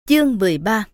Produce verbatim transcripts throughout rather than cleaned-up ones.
Chương mười ba.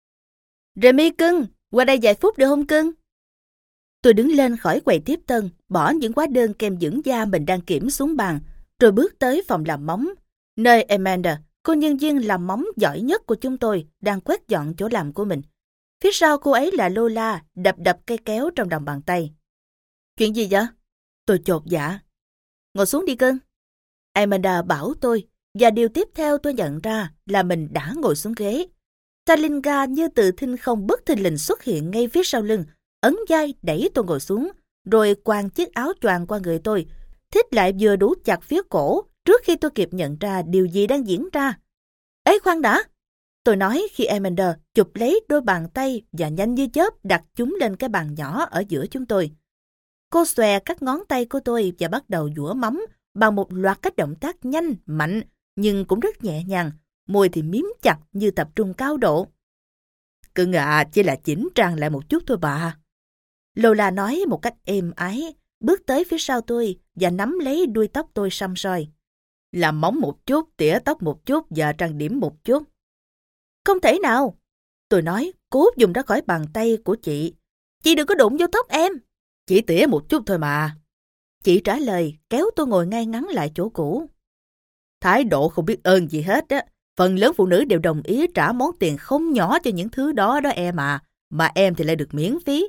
Remy cưng, qua đây vài phút được không cưng? Tôi đứng lên khỏi quầy tiếp tân, bỏ những hóa đơn kem dưỡng da mình đang kiểm xuống bàn, rồi bước tới phòng làm móng, nơi Amanda, cô nhân viên làm móng giỏi nhất của chúng tôi, đang quét dọn chỗ làm của mình. Phía sau cô ấy là Lola, đập đập cây kéo trong lòng bàn tay. Chuyện gì vậy? Tôi chột dạ. Ngồi xuống đi cưng. Amanda bảo tôi, và điều tiếp theo tôi nhận ra là mình đã ngồi xuống ghế. Talinga như từ thinh không bất thình lình xuất hiện ngay phía sau lưng, ấn vai đẩy tôi ngồi xuống, rồi quàng chiếc áo choàng qua người tôi, thít lại vừa đủ chặt phía cổ trước khi tôi kịp nhận ra điều gì đang diễn ra. Ê khoan đã! Tôi nói khi Amanda chụp lấy đôi bàn tay và nhanh như chớp đặt chúng lên cái bàn nhỏ ở giữa chúng tôi. Cô xòe các ngón tay của tôi và bắt đầu giũa móng bằng một loạt các động tác nhanh, mạnh, nhưng cũng rất nhẹ nhàng, môi thì miếm chặt như tập trung cao độ. Cưng à, chỉ là chỉnh trang lại một chút thôi bà. Lola nói một cách êm ái, bước tới phía sau tôi và nắm lấy đuôi tóc tôi săm soi. Làm móng một chút, tỉa tóc một chút và trang điểm một chút. Không thể nào, tôi nói, cố dùng ra khỏi bàn tay của chị. Chị đừng có đụng vô tóc em. Chỉ tỉa một chút thôi mà. Chị trả lời, kéo tôi ngồi ngay ngắn lại chỗ cũ. Thái độ không biết ơn gì hết á. Phần lớn phụ nữ đều đồng ý trả món tiền không nhỏ cho những thứ đó đó em à. Mà em thì lại được miễn phí.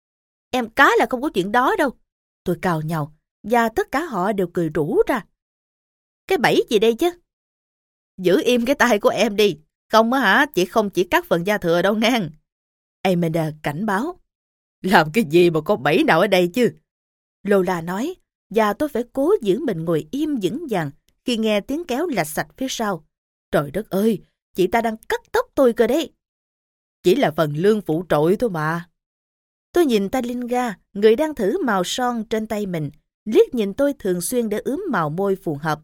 Em cá là không có chuyện đó đâu. Tôi cào nhau, và tất cả họ đều cười rủ ra. Cái bẫy gì đây chứ? Giữ im cái tay của em đi. Không á hả, chị không chỉ cắt phần da thừa đâu ngang. Amanda cảnh báo. Làm cái gì mà có bẫy nào ở đây chứ? Lola nói, và tôi phải cố giữ mình ngồi im vững vàng khi nghe tiếng kéo lạch sạch phía sau. Trời đất ơi, chị ta đang cắt tóc tôi cơ đấy. Chỉ là phần lương phụ trội thôi mà. Tôi nhìn Talinga, người đang thử màu son trên tay mình, liếc nhìn tôi thường xuyên để ướm màu môi phù hợp.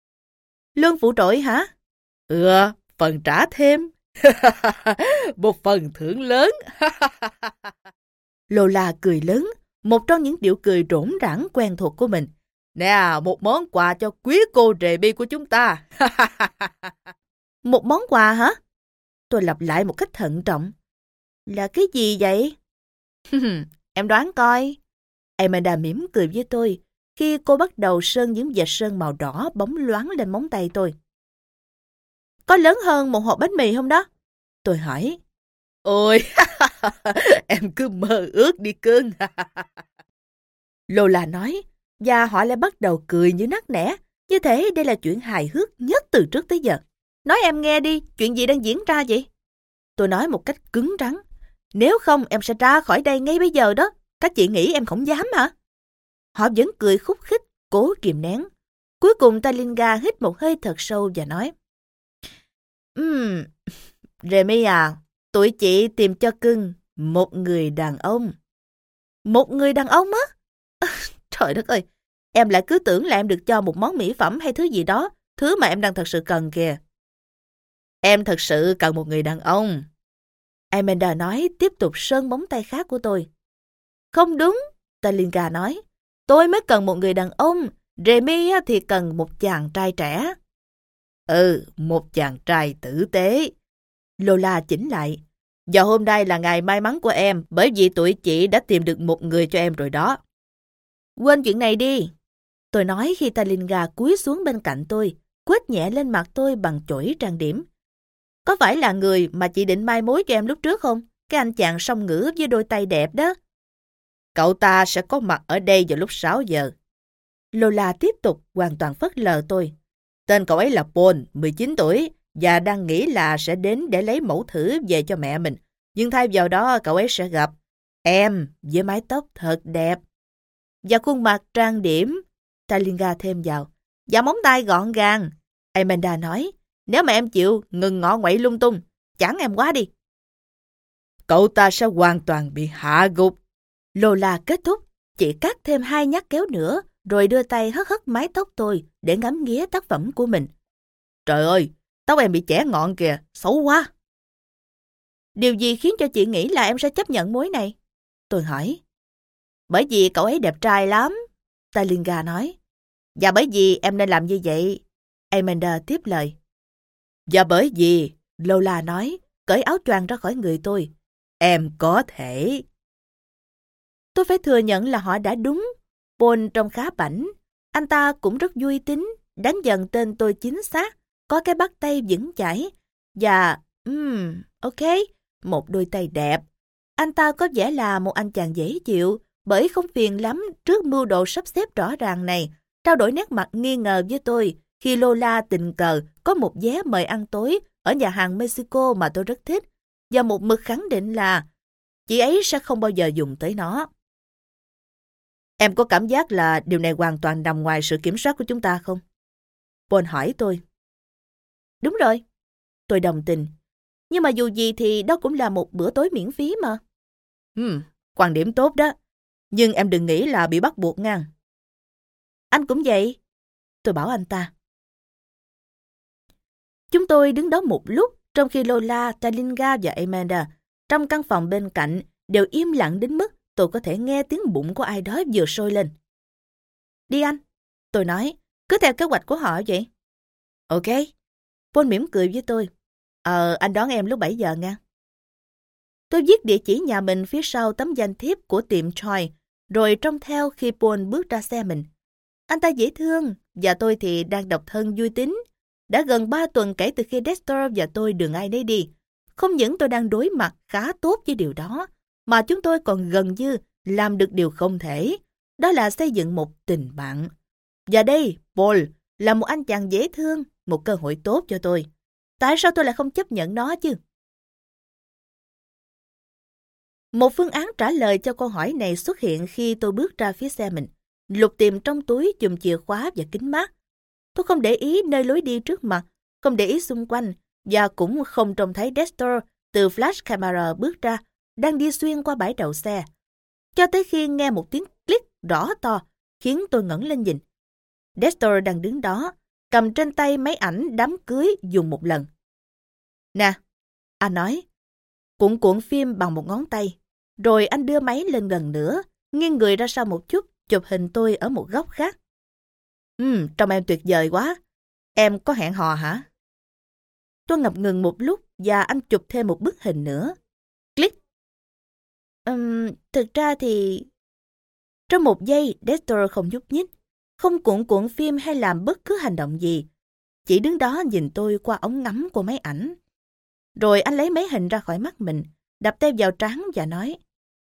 Lương phụ trội hả? Ừ, phần trả thêm. Một phần thưởng lớn. Lola cười lớn, một trong những điệu cười rỗn rãng quen thuộc của mình. Nè, một món quà cho quý cô Remy của chúng ta. Một món quà hả? Tôi lặp lại một cách thận trọng. Là cái gì vậy? Em đoán coi. Amanda mỉm cười với tôi khi cô bắt đầu sơn những vệt sơn màu đỏ bóng loáng lên móng tay tôi. Có lớn hơn một hộp bánh mì không đó? Tôi hỏi. Ôi, em cứ mơ ước đi cưng. Lola nói, và họ lại bắt đầu cười như nắc nẻ, như thế đây là chuyện hài hước nhất từ trước tới giờ. Nói em nghe đi, chuyện gì đang diễn ra vậy? Tôi nói một cách cứng rắn. Nếu không em sẽ ra khỏi đây ngay bây giờ đó. Các chị nghĩ em không dám hả? Họ vẫn cười khúc khích, cố kìm nén. Cuối cùng Talinga hít một hơi thật sâu và nói. Ừm, Remy à, tụi chị tìm cho cưng một người đàn ông. Một người đàn ông á? Trời đất ơi, em lại cứ tưởng là em được cho một món mỹ phẩm hay thứ gì đó, thứ mà em đang thật sự cần kìa. Em thật sự cần một người đàn ông. Amanda nói tiếp tục sơn móng tay khác của tôi. Không đúng, Talinga nói. Tôi mới cần một người đàn ông, Remy thì cần một chàng trai trẻ. Ừ, một chàng trai tử tế. Lola chỉnh lại. Và hôm nay là ngày may mắn của em, bởi vì tụi chị đã tìm được một người cho em rồi đó. Quên chuyện này đi. Tôi nói khi Talinga cúi xuống bên cạnh tôi, quét nhẹ lên mặt tôi bằng chổi trang điểm. Có phải là người mà chị định mai mối cho em lúc trước không? Cái anh chàng song ngữ với đôi tay đẹp đó. Cậu ta sẽ có mặt ở đây vào lúc sáu giờ. Lola tiếp tục hoàn toàn phớt lờ tôi. Tên cậu ấy là Paul, mười chín tuổi, và đang nghĩ là sẽ đến để lấy mẫu thử về cho mẹ mình. Nhưng thay vào đó cậu ấy sẽ gặp em với mái tóc thật đẹp. Và khuôn mặt trang điểm, Talinga thêm vào. Và móng tay gọn gàng. Amanda nói, nếu mà em chịu ngừng ngọ nguậy lung tung, chẳng em quá đi. Cậu ta sẽ hoàn toàn bị hạ gục. Lola kết thúc, chị cắt thêm hai nhát kéo nữa, rồi đưa tay hất hất mái tóc tôi để ngắm nghía tác phẩm của mình. Trời ơi, tóc em bị chẻ ngọn kìa, xấu quá. Điều gì khiến cho chị nghĩ là em sẽ chấp nhận mối này? Tôi hỏi. Bởi vì cậu ấy đẹp trai lắm, Talinga nói. Và bởi vì em nên làm như vậy, Amanda tiếp lời. Và bởi vì Lola nói, cởi áo choàng ra khỏi người tôi. Em có thể. Tôi phải thừa nhận là họ đã đúng. Paul trông khá bảnh. Anh ta cũng rất vui tính, đánh dần tên tôi chính xác, có cái bắt tay vững chãi. Và, um, ok, một đôi tay đẹp. Anh ta có vẻ là một anh chàng dễ chịu, bởi không phiền lắm trước mưu đồ sắp xếp rõ ràng này, trao đổi nét mặt nghi ngờ với tôi khi Lola tình cờ có một vé mời ăn tối ở nhà hàng Mexico mà tôi rất thích, và một mực khẳng định là chị ấy sẽ không bao giờ dùng tới nó. Em có cảm giác là điều này hoàn toàn nằm ngoài sự kiểm soát của chúng ta không? Paul hỏi tôi. Đúng rồi, tôi đồng tình. Nhưng mà dù gì thì đó cũng là một bữa tối miễn phí mà. Hmm, quan điểm tốt đó. Nhưng em đừng nghĩ là bị bắt buộc nha. Anh cũng vậy. Tôi bảo anh ta. Chúng tôi đứng đó một lúc, trong khi Lola, Talinga và Amanda trong căn phòng bên cạnh đều im lặng đến mức tôi có thể nghe tiếng bụng của ai đó vừa sôi lên. Đi anh, tôi nói, cứ theo kế hoạch của họ vậy. Ok. Paul mỉm cười với tôi. Ờ, anh đón em lúc bảy giờ nha. Tôi viết địa chỉ nhà mình phía sau tấm danh thiếp của tiệm Troy, rồi trông theo khi Paul bước ra xe mình. Anh ta dễ thương, và tôi thì đang độc thân vui tính. Đã gần ba tuần kể từ khi Dexter và tôi đường ai nấy đi. Không những tôi đang đối mặt khá tốt với điều đó, mà chúng tôi còn gần như làm được điều không thể. Đó là xây dựng một tình bạn. Và đây, Paul, là một anh chàng dễ thương, một cơ hội tốt cho tôi. Tại sao tôi lại không chấp nhận nó chứ? Một phương án trả lời cho câu hỏi này xuất hiện khi tôi bước ra phía xe mình, lục tìm trong túi chùm chìa khóa và kính mát. Tôi không để ý nơi lối đi trước mặt, không để ý xung quanh, và cũng không trông thấy Dexter từ flash camera bước ra, đang đi xuyên qua bãi đậu xe. Cho tới khi nghe một tiếng click rõ to, khiến tôi ngẩng lên nhìn. Dexter đang đứng đó, cầm trên tay máy ảnh đám cưới dùng một lần. Nè, anh nói, cuộn cuộn phim bằng một ngón tay, rồi anh đưa máy lên lần nữa, nghiêng người ra sau một chút, chụp hình tôi ở một góc khác. Ừm, trông em tuyệt vời quá. Em có hẹn hò hả? Tôi ngập ngừng một lúc và anh chụp thêm một bức hình nữa. Click. Ừm, thực ra thì... Trong một giây, Dexter không nhúc nhích, không cuộn cuộn phim hay làm bất cứ hành động gì. Chỉ đứng đó nhìn tôi qua ống ngắm của máy ảnh. Rồi anh lấy máy hình ra khỏi mắt mình, đập tay vào trán và nói.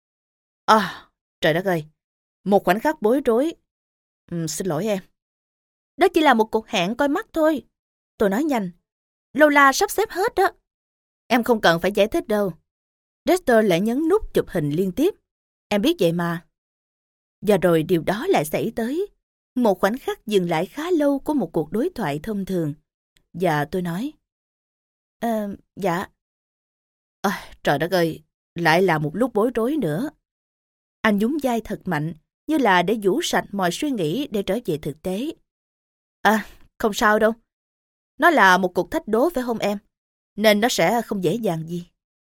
À, trời đất ơi, một khoảnh khắc bối rối. Uhm, xin lỗi em. Đó chỉ là một cuộc hẹn coi mắt thôi. Tôi nói nhanh. Lola sắp xếp hết đó. Em không cần phải giải thích đâu. Dexter lại nhấn nút chụp hình liên tiếp. Em biết vậy mà. Và rồi điều đó lại xảy tới. Một khoảnh khắc dừng lại khá lâu của một cuộc đối thoại thông thường. Và tôi nói. À, dạ. À, trời đất ơi, lại là một lúc bối rối nữa. Anh nhún vai thật mạnh, như là để vũ sạch mọi suy nghĩ để trở về thực tế. À, không sao đâu. Nó là một cuộc thách đố phải không em? Nên nó sẽ không dễ dàng gì.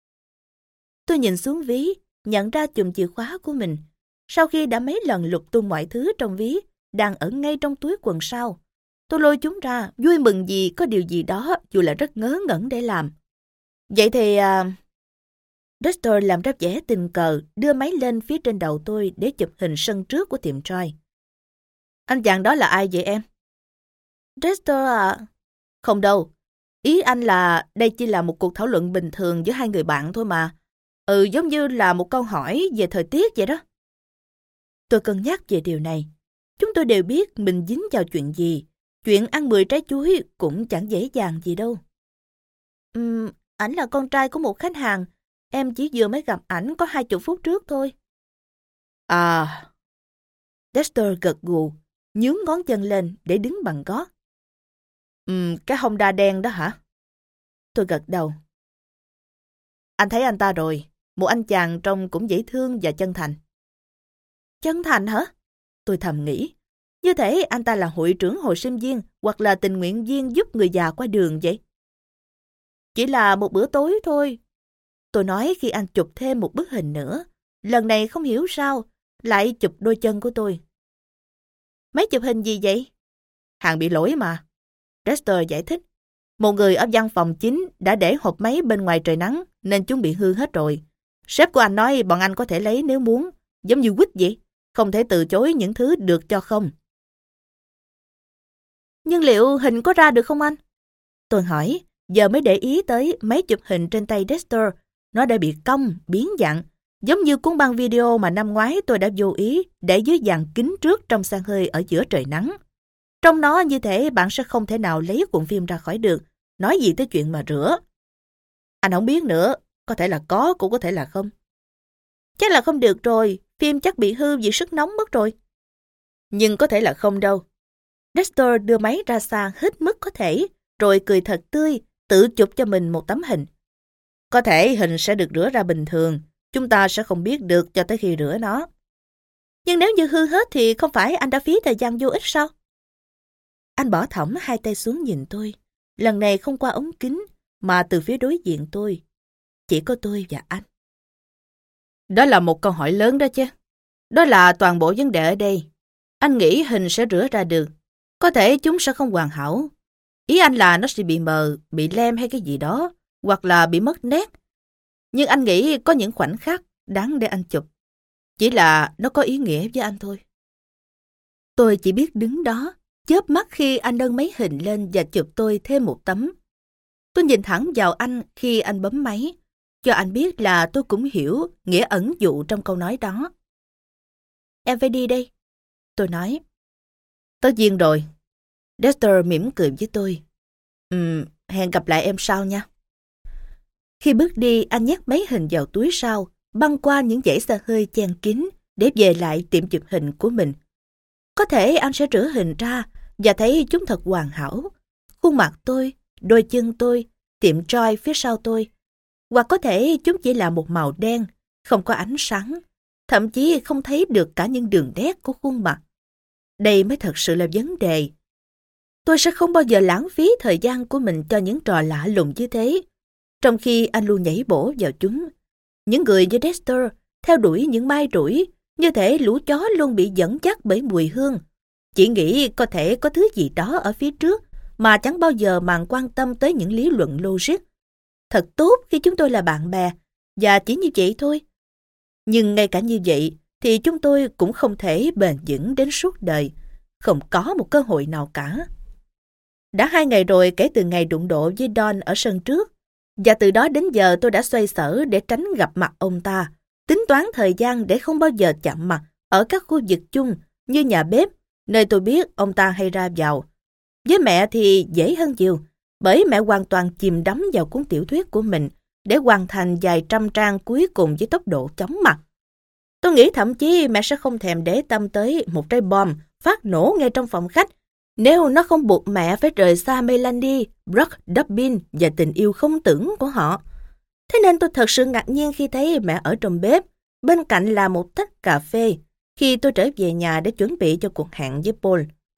Tôi nhìn xuống ví, nhận ra chùm chìa khóa của mình. Sau khi đã mấy lần lục tung mọi thứ trong ví, đang ở ngay trong túi quần sau. Tôi lôi chúng ra, vui mừng vì có điều gì đó dù là rất ngớ ngẩn để làm. Vậy thì... À... Dexter làm ra vẻ tình cờ đưa máy lên phía trên đầu tôi để chụp hình sân trước của tiệm Troy. Anh chàng đó là ai vậy em? Dexter à? Không đâu. Ý anh là đây chỉ là một cuộc thảo luận bình thường giữa hai người bạn thôi mà. Ừ, giống như là một câu hỏi về thời tiết vậy đó. Tôi cân nhắc về điều này. Chúng tôi đều biết mình dính vào chuyện gì. Chuyện ăn mười trái chuối cũng chẳng dễ dàng gì đâu. Ừm, ảnh là con trai của một khách hàng. Em chỉ vừa mới gặp ảnh có hai chục phút trước thôi. À... Dexter gật gù, nhướng ngón chân lên để đứng bằng gót. Ừm, cái Honda đen đó hả? Tôi gật đầu. Anh thấy anh ta rồi, một anh chàng trông cũng dễ thương và chân thành. Chân thành hả? Tôi thầm nghĩ. Như thể anh ta là hội trưởng hội sinh viên hoặc là tình nguyện viên giúp người già qua đường vậy. Chỉ là một bữa tối thôi. Tôi nói khi anh chụp thêm một bức hình nữa. Lần này không hiểu sao, lại chụp đôi chân của tôi. Máy chụp hình gì vậy? Hàng bị lỗi mà. Dexter giải thích. Một người ở văn phòng chính đã để hộp máy bên ngoài trời nắng nên chúng bị hư hết rồi. Sếp của anh nói bọn anh có thể lấy nếu muốn, giống như quýt vậy, không thể từ chối những thứ được cho không. Nhưng liệu hình có ra được không anh? Tôi hỏi, giờ mới để ý tới máy chụp hình trên tay Dexter. Nó đã bị cong, biến dạng, giống như cuốn băng video mà năm ngoái tôi đã vô ý để dưới dàn kính trước trong xăng hơi ở giữa trời nắng. Trong nó như thế bạn sẽ không thể nào lấy cuộn phim ra khỏi được, nói gì tới chuyện mà rửa. Anh không biết nữa, có thể là có cũng có thể là không. Chắc là không được rồi, phim chắc bị hư vì sức nóng mất rồi. Nhưng có thể là không đâu. Dexter đưa máy ra xa hết mức có thể, rồi cười thật tươi, tự chụp cho mình một tấm hình. Có thể hình sẽ được rửa ra bình thường, chúng ta sẽ không biết được cho tới khi rửa nó. Nhưng nếu như hư hết thì không phải anh đã phí thời gian vô ích sao? Anh bỏ thõng hai tay xuống nhìn tôi, lần này không qua ống kính, mà từ phía đối diện tôi. Chỉ có tôi và anh. Đó là một câu hỏi lớn đó chứ. Đó là toàn bộ vấn đề ở đây. Anh nghĩ hình sẽ rửa ra được. Có thể chúng sẽ không hoàn hảo. Ý anh là nó sẽ bị mờ, bị lem hay cái gì đó, hoặc là bị mất nét. Nhưng anh nghĩ có những khoảnh khắc đáng để anh chụp. Chỉ là nó có ý nghĩa với anh thôi. Tôi chỉ biết đứng đó, chớp mắt khi anh nâng máy hình lên và chụp tôi thêm một tấm. Tôi nhìn thẳng vào anh khi anh bấm máy, cho anh biết là tôi cũng hiểu nghĩa ẩn dụ trong câu nói đó. Em phải đi đây, tôi nói. Tất nhiên rồi. Dexter mỉm cười với tôi. Ừm, hẹn gặp lại em sau nha. Khi bước đi, anh nhét máy hình vào túi sau, băng qua những dãy xe hơi chen kín để về lại tiệm chụp hình của mình. Có thể anh sẽ rửa hình ra và thấy chúng thật hoàn hảo. Khuôn mặt tôi, đôi chân tôi, tiệm Joy phía sau tôi. Hoặc có thể chúng chỉ là một màu đen, không có ánh sáng, thậm chí không thấy được cả những đường nét của khuôn mặt. Đây mới thật sự là vấn đề. Tôi sẽ không bao giờ lãng phí thời gian của mình cho những trò lạ lùng như thế, trong khi anh luôn nhảy bổ vào chúng. Những người như Dexter theo đuổi những mai rủi, như thể lũ chó luôn bị dẫn dắt bởi mùi hương. Chỉ nghĩ có thể có thứ gì đó ở phía trước mà chẳng bao giờ màng quan tâm tới những lý luận logic. Thật tốt khi chúng tôi là bạn bè, và chỉ như vậy thôi. Nhưng ngay cả như vậy thì chúng tôi cũng không thể bền vững đến suốt đời, không có một cơ hội nào cả. Đã hai ngày rồi kể từ ngày đụng độ với Don ở sân trước, và từ đó đến giờ tôi đã xoay sở để tránh gặp mặt ông ta, tính toán thời gian để không bao giờ chạm mặt ở các khu vực chung như nhà bếp, nơi tôi biết ông ta hay ra vào. Với mẹ thì dễ hơn nhiều, bởi mẹ hoàn toàn chìm đắm vào cuốn tiểu thuyết của mình để hoàn thành vài trăm trang cuối cùng với tốc độ chóng mặt. Tôi nghĩ thậm chí mẹ sẽ không thèm để tâm tới một trái bom phát nổ ngay trong phòng khách nếu nó không buộc mẹ phải rời xa Melanie, Brock, Dobbin và tình yêu không tưởng của họ. Thế nên tôi thật sự ngạc nhiên khi thấy mẹ ở trong bếp, bên cạnh là một tách cà phê, khi tôi trở về nhà để chuẩn bị cho cuộc hẹn với Paul.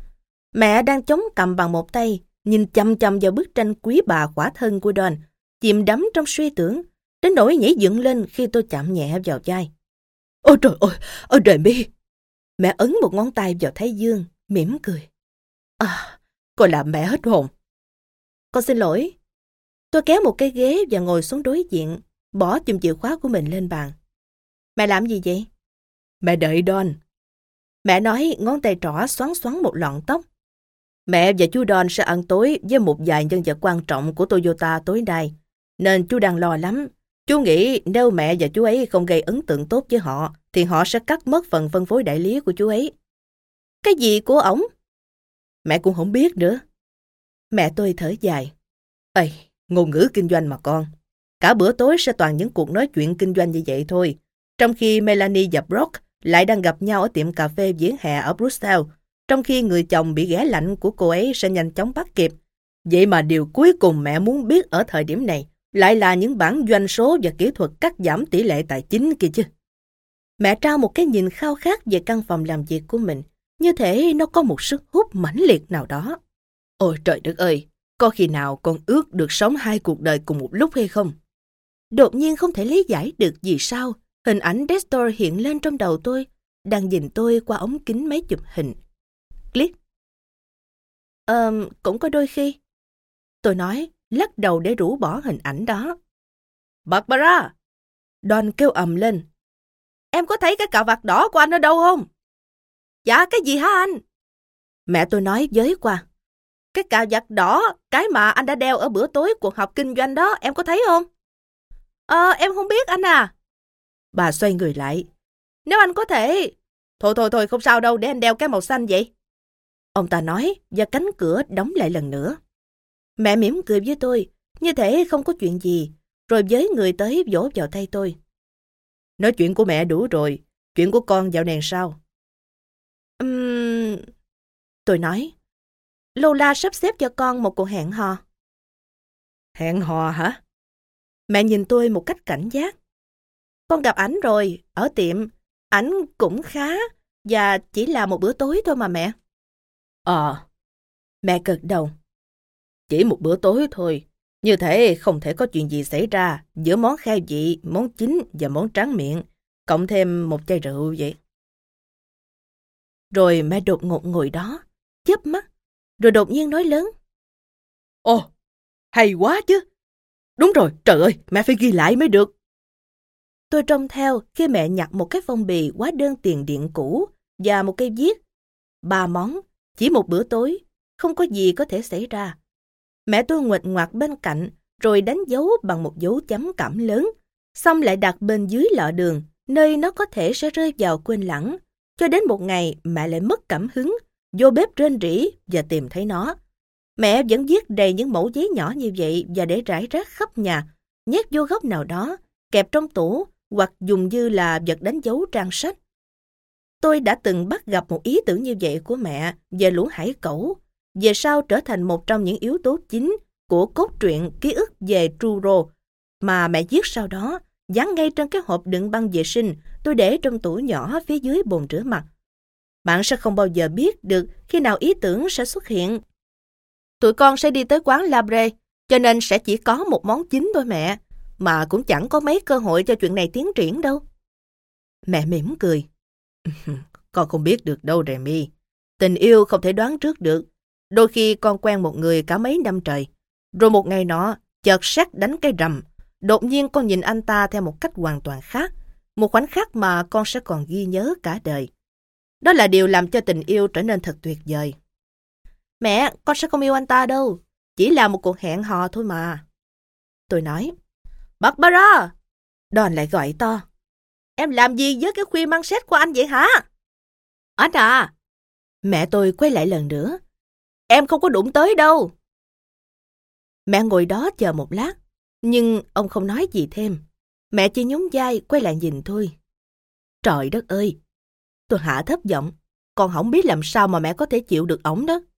Mẹ đang chống cằm bằng một tay, nhìn chăm chăm vào bức tranh quý bà khỏa thân của Don, chìm đắm trong suy tưởng, đến nỗi nhảy dựng lên khi tôi chạm nhẹ vào vai. Ôi trời ơi, ôi trời mi! Mẹ ấn một ngón tay vào thái dương, mỉm cười. À, cô làm mẹ hết hồn. Con xin lỗi. Tôi kéo một cái ghế và ngồi xuống đối diện, bỏ chùm chìa khóa của mình lên bàn. Mẹ làm gì vậy? Mẹ đợi Don. Mẹ nói, ngón tay trỏ xoắn xoắn một lọn tóc. Mẹ và chú Don sẽ ăn tối với một vài nhân vật quan trọng của Toyota tối nay, nên chú đang lo lắm. Chú nghĩ nếu mẹ và chú ấy không gây ấn tượng tốt với họ, thì họ sẽ cắt mất phần phân phối đại lý của chú ấy. Cái gì của ổng? Mẹ cũng không biết nữa. Mẹ tôi thở dài. Ây, ngôn ngữ kinh doanh mà con. Cả bữa tối sẽ toàn những cuộc nói chuyện kinh doanh như vậy thôi. Trong khi Melanie và Brock lại đang gặp nhau ở tiệm cà phê vỉa hè ở Brussels, trong khi người chồng bị ghẻ lạnh của cô ấy sẽ nhanh chóng bắt kịp. Vậy mà điều cuối cùng mẹ muốn biết ở thời điểm này lại là những bản doanh số và kỹ thuật cắt giảm tỷ lệ tài chính kia chứ. Mẹ trao một cái nhìn khao khát về căn phòng làm việc của mình, như thể nó có một sức hút mãnh liệt nào đó. Ôi trời đất ơi, có khi nào con ước được sống hai cuộc đời cùng một lúc hay không? Đột nhiên không thể lý giải được vì sao hình ảnh Dexter hiện lên trong đầu tôi, đang nhìn tôi qua ống kính máy chụp hình. Click. Ờm, cũng có đôi khi. Tôi nói, lắc đầu để rũ bỏ hình ảnh đó. Barbara! Don kêu ầm lên. Em có thấy cái cà vạt đỏ của anh ở đâu không? Dạ, cái gì hả anh? Mẹ tôi nói với qua. Cái cà vạt đỏ, cái mà anh đã đeo ở bữa tối cuộc họp kinh doanh đó, em có thấy không? Ờ, em không biết anh à. Bà xoay người lại. Nếu anh có thể... Thôi thôi thôi, không sao đâu, để anh đeo cái màu xanh vậy. Ông ta nói, và cánh cửa đóng lại lần nữa. Mẹ mỉm cười với tôi, như thể không có chuyện gì, rồi với người tới vỗ vào tay tôi. Nói chuyện của mẹ đủ rồi, chuyện của con dạo này sao? Uhm... Tôi nói, Lola sắp xếp cho con một cuộc hẹn hò. Hẹn hò hả? Mẹ nhìn tôi một cách cảnh giác. Con gặp ảnh rồi, ở tiệm. Ảnh cũng khá, và chỉ là một bữa tối thôi mà mẹ. Ờ, mẹ gật đầu. Chỉ một bữa tối thôi, như thế không thể có chuyện gì xảy ra giữa món khai vị, món chính và món tráng miệng, cộng thêm một chai rượu vậy. Rồi mẹ đột ngột ngồi đó, chớp mắt, rồi đột nhiên nói lớn. Ồ, hay quá chứ. Đúng rồi, trời ơi, mẹ phải ghi lại mới được. Tôi trông theo khi mẹ nhặt một cái phong bì hóa đơn tiền điện cũ và một cây viết. Ba món, chỉ một bữa tối, không có gì có thể xảy ra. Mẹ tôi nguệch ngoạc bên cạnh, rồi đánh dấu bằng một dấu chấm cảm lớn, xong lại đặt bên dưới lọ đường, nơi nó có thể sẽ rơi vào quên lãng. Cho đến một ngày mẹ lại mất cảm hứng, vô bếp rên rỉ và tìm thấy nó. Mẹ vẫn viết đầy những mẩu giấy nhỏ như vậy và để rải rác khắp nhà, nhét vô góc nào đó, kẹp trong tủ hoặc dùng như là vật đánh dấu trang sách. Tôi đã từng bắt gặp một ý tưởng như vậy của mẹ về lũ hải cẩu, về sau trở thành một trong những yếu tố chính của cốt truyện ký ức về Truro mà mẹ viết sau đó, dán ngay trên cái hộp đựng băng vệ sinh tôi để trong tủ nhỏ phía dưới bồn rửa mặt. Bạn sẽ không bao giờ biết được khi nào ý tưởng sẽ xuất hiện. Tụi con sẽ đi tới quán Labre, cho nên sẽ chỉ có một món chính thôi mẹ, mà cũng chẳng có mấy cơ hội cho chuyện này tiến triển đâu. Mẹ mỉm cười. Con không biết được đâu Remy. Tình yêu không thể đoán trước được. Đôi khi con quen một người cả mấy năm trời, rồi một ngày nọ, chợt sét đánh cái rầm. Đột nhiên con nhìn anh ta theo một cách hoàn toàn khác, một khoảnh khắc mà con sẽ còn ghi nhớ cả đời. Đó là điều làm cho tình yêu trở nên thật tuyệt vời. Mẹ, con sẽ không yêu anh ta đâu, chỉ là một cuộc hẹn hò thôi mà. Tôi nói, Barbara! Don lại gọi to. Em làm gì với cái khuy măng xét của anh vậy hả? Anh à! Mẹ tôi quay lại lần nữa. Em không có đụng tới đâu. Mẹ ngồi đó chờ một lát, nhưng ông không nói gì thêm. Mẹ chỉ nhún vai quay lại nhìn tôi. Trời đất ơi! Tôi hạ thấp giọng, con không biết làm sao mà mẹ có thể chịu được ổng đó.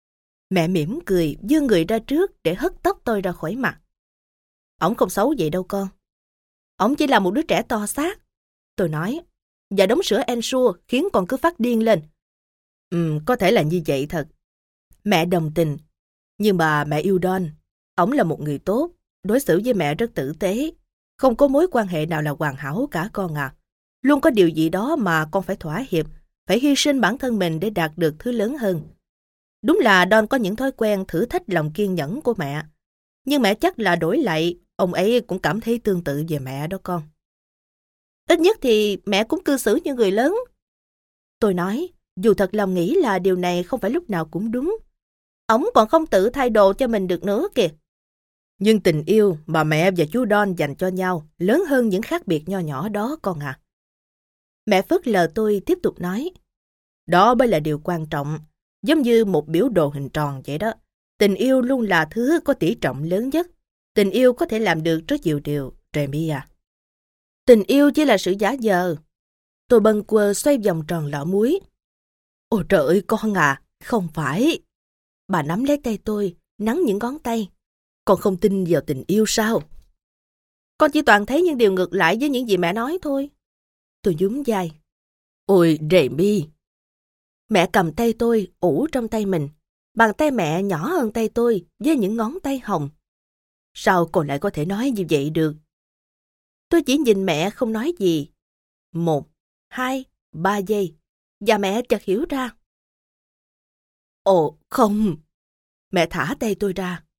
Mẹ mỉm cười, vươn người ra trước để hất tóc tôi ra khỏi mặt. Ổng không xấu vậy đâu con. Ổng chỉ là một đứa trẻ to xác. Tôi nói, và đống sữa Ensure khiến con cứ phát điên lên. Ừm, có thể là như vậy thật. Mẹ đồng tình. Nhưng mà mẹ yêu Don. Ổng là một người tốt, đối xử với mẹ rất tử tế. Không có mối quan hệ nào là hoàn hảo cả con à. Luôn có điều gì đó mà con phải thỏa hiệp, phải hy sinh bản thân mình để đạt được thứ lớn hơn. Đúng là Don có những thói quen thử thách lòng kiên nhẫn của mẹ. Nhưng mẹ chắc là đổi lại, ông ấy cũng cảm thấy tương tự về mẹ đó con. Ít nhất thì mẹ cũng cư xử như người lớn. Tôi nói, dù thật lòng nghĩ là điều này không phải lúc nào cũng đúng. Ổng còn không tự thay đồ cho mình được nữa kìa. Nhưng tình yêu mà mẹ và chú Don dành cho nhau lớn hơn những khác biệt nho nhỏ đó con à. Mẹ phớt lờ tôi tiếp tục nói. Đó mới là điều quan trọng, giống như một biểu đồ hình tròn vậy đó. Tình yêu luôn là thứ có tỷ trọng lớn nhất. Tình yêu có thể làm được rất nhiều điều, Remy à. Tình yêu chỉ là sự giả vờ. Tôi bâng quơ xoay vòng tròn lọ muối. Ôi trời ơi con à, không phải. Bà nắm lấy tay tôi, nắn những ngón tay. Con không tin vào tình yêu sao? Con chỉ toàn thấy những điều ngược lại với những gì mẹ nói thôi. Tôi nhún vai. Ôi Remy. Mẹ cầm tay tôi, ủ trong tay mình. Bàn tay mẹ nhỏ hơn tay tôi với những ngón tay hồng. Sao con lại có thể nói như vậy được? Tôi chỉ nhìn mẹ không nói gì. Một, hai, ba giây. Và mẹ chợt hiểu ra. Ồ, không. Mẹ thả tay tôi ra.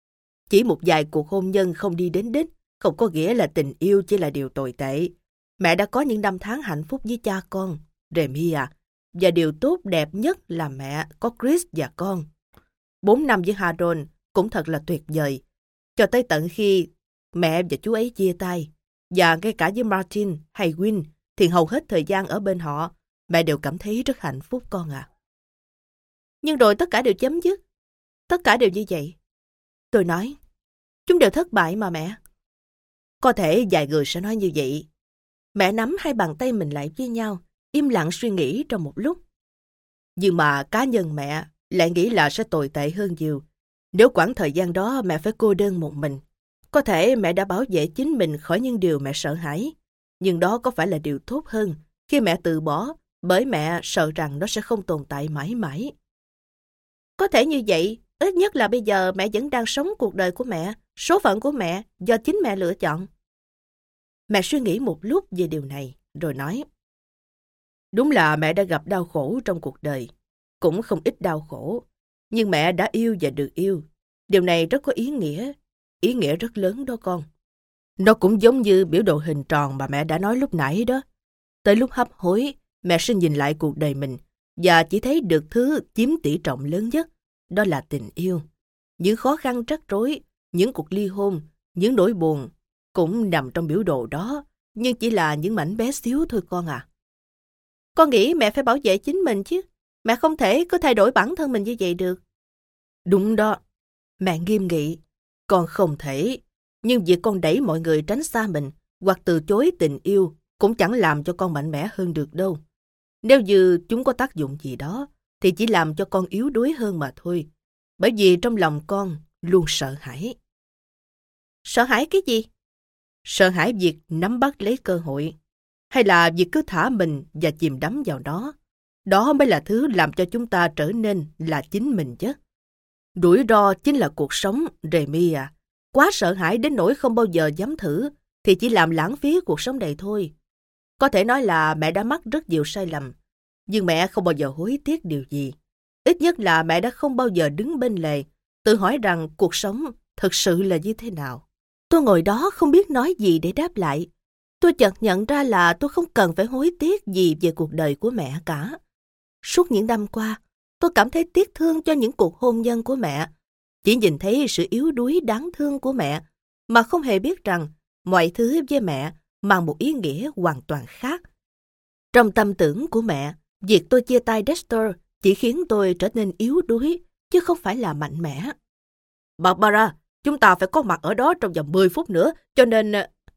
Chỉ một vài cuộc hôn nhân không đi đến đích, không có nghĩa là tình yêu chỉ là điều tồi tệ. Mẹ đã có những năm tháng hạnh phúc với cha con, Remy à, và điều tốt đẹp nhất là mẹ có Chris và con. Bốn năm với Harold cũng thật là tuyệt vời, cho tới tận khi mẹ và chú ấy chia tay. Và ngay cả với Martin hay Win thì hầu hết thời gian ở bên họ, mẹ đều cảm thấy rất hạnh phúc con ạ. À. Nhưng rồi tất cả đều chấm dứt. Tất cả đều như vậy. Tôi nói, chúng đều thất bại mà mẹ. Có thể vài người sẽ nói như vậy. Mẹ nắm hai bàn tay mình lại với nhau, im lặng suy nghĩ trong một lúc. Nhưng mà cá nhân mẹ lại nghĩ là sẽ tồi tệ hơn nhiều. Nếu quãng thời gian đó mẹ phải cô đơn một mình, có thể mẹ đã bảo vệ chính mình khỏi những điều mẹ sợ hãi. Nhưng đó có phải là điều tốt hơn khi mẹ từ bỏ, bởi mẹ sợ rằng nó sẽ không tồn tại mãi mãi. Có thể như vậy, ít nhất là bây giờ mẹ vẫn đang sống cuộc đời của mẹ, số phận của mẹ do chính mẹ lựa chọn. Mẹ suy nghĩ một lúc về điều này, rồi nói. Đúng là mẹ đã gặp đau khổ trong cuộc đời, cũng không ít đau khổ. Nhưng mẹ đã yêu và được yêu. Điều này rất có ý nghĩa, ý nghĩa rất lớn đó con. Nó cũng giống như biểu đồ hình tròn mà mẹ đã nói lúc nãy đó. Tới lúc hấp hối, mẹ sẽ nhìn lại cuộc đời mình và chỉ thấy được thứ chiếm tỷ trọng lớn nhất, đó là tình yêu. Những khó khăn rắc rối, những cuộc ly hôn, những nỗi buồn cũng nằm trong biểu đồ đó, nhưng chỉ là những mảnh bé xíu thôi con à. Con nghĩ mẹ phải bảo vệ chính mình chứ. Mẹ không thể cứ thay đổi bản thân mình như vậy được. Đúng đó. Mẹ nghiêm nghị. Con không thể. Nhưng việc con đẩy mọi người tránh xa mình hoặc từ chối tình yêu cũng chẳng làm cho con mạnh mẽ hơn được đâu. Nếu như chúng có tác dụng gì đó thì chỉ làm cho con yếu đuối hơn mà thôi. Bởi vì trong lòng con luôn sợ hãi. Sợ hãi cái gì? Sợ hãi việc nắm bắt lấy cơ hội. Hay là việc cứ thả mình và chìm đắm vào đó. Đó mới là thứ làm cho chúng ta trở nên là chính mình chứ. Rủi ro chính là cuộc sống, Remy à. Quá sợ hãi đến nỗi không bao giờ dám thử thì chỉ làm lãng phí cuộc sống này thôi. Có thể nói là mẹ đã mắc rất nhiều sai lầm, nhưng mẹ không bao giờ hối tiếc điều gì. Ít nhất là mẹ đã không bao giờ đứng bên lề, tự hỏi rằng cuộc sống thực sự là như thế nào. Tôi ngồi đó không biết nói gì để đáp lại. Tôi chợt nhận ra là tôi không cần phải hối tiếc gì về cuộc đời của mẹ cả. Suốt những năm qua, tôi cảm thấy tiếc thương cho những cuộc hôn nhân của mẹ. Chỉ nhìn thấy sự yếu đuối đáng thương của mẹ, mà không hề biết rằng mọi thứ với mẹ mang một ý nghĩa hoàn toàn khác. Trong tâm tưởng của mẹ, việc tôi chia tay Dexter chỉ khiến tôi trở nên yếu đuối, chứ không phải là mạnh mẽ. Barbara, chúng ta phải có mặt ở đó trong vòng mười phút nữa, cho nên...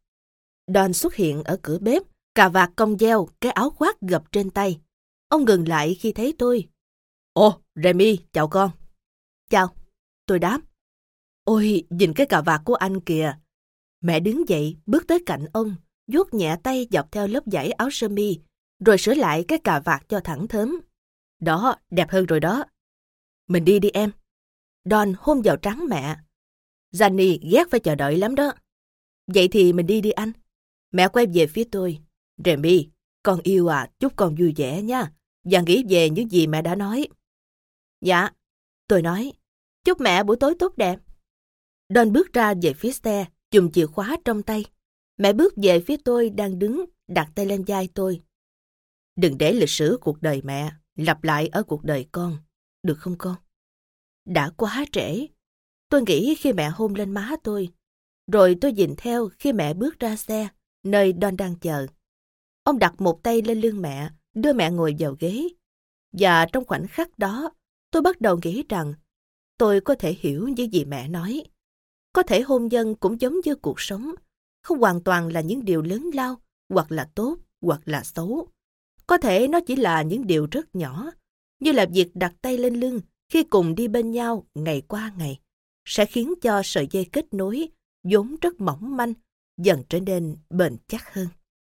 Don xuất hiện ở cửa bếp, cà vạt cong deo, cái áo khoác gập trên tay. Ông ngừng lại khi thấy tôi. Ồ, Remy, chào con. Chào, tôi đáp. Ôi, nhìn cái cà vạt của anh kìa. Mẹ đứng dậy, bước tới cạnh ông, vuốt nhẹ tay dọc theo lớp vải áo sơ mi, rồi sửa lại cái cà vạt cho thẳng thớm. Đó, đẹp hơn rồi đó. Mình đi đi em. Don hôn vào trán mẹ. Gianni ghét phải chờ đợi lắm đó. Vậy thì mình đi đi anh. Mẹ quay về phía tôi. Remy, con yêu à, chúc con vui vẻ nha. Và nghĩ về những gì mẹ đã nói. Dạ, tôi nói. Chúc mẹ buổi tối tốt đẹp. Don bước ra về phía xe, chùm chìa khóa trong tay. Mẹ bước về phía tôi đang đứng, đặt tay lên vai tôi. Đừng để lịch sử cuộc đời mẹ lặp lại ở cuộc đời con, được không con? Đã quá trễ. Tôi nghĩ khi mẹ hôn lên má tôi. Rồi tôi nhìn theo khi mẹ bước ra xe, nơi Don đang chờ. Ông đặt một tay lên lưng mẹ, đưa mẹ ngồi vào ghế. Và trong khoảnh khắc đó, tôi bắt đầu nghĩ rằng tôi có thể hiểu những gì mẹ nói. Có thể hôn nhân cũng giống như cuộc sống, không hoàn toàn là những điều lớn lao, hoặc là tốt, hoặc là xấu. Có thể nó chỉ là những điều rất nhỏ, như là việc đặt tay lên lưng khi cùng đi bên nhau ngày qua ngày, sẽ khiến cho sợi dây kết nối, vốn rất mỏng manh, dần trở nên bền chắc hơn.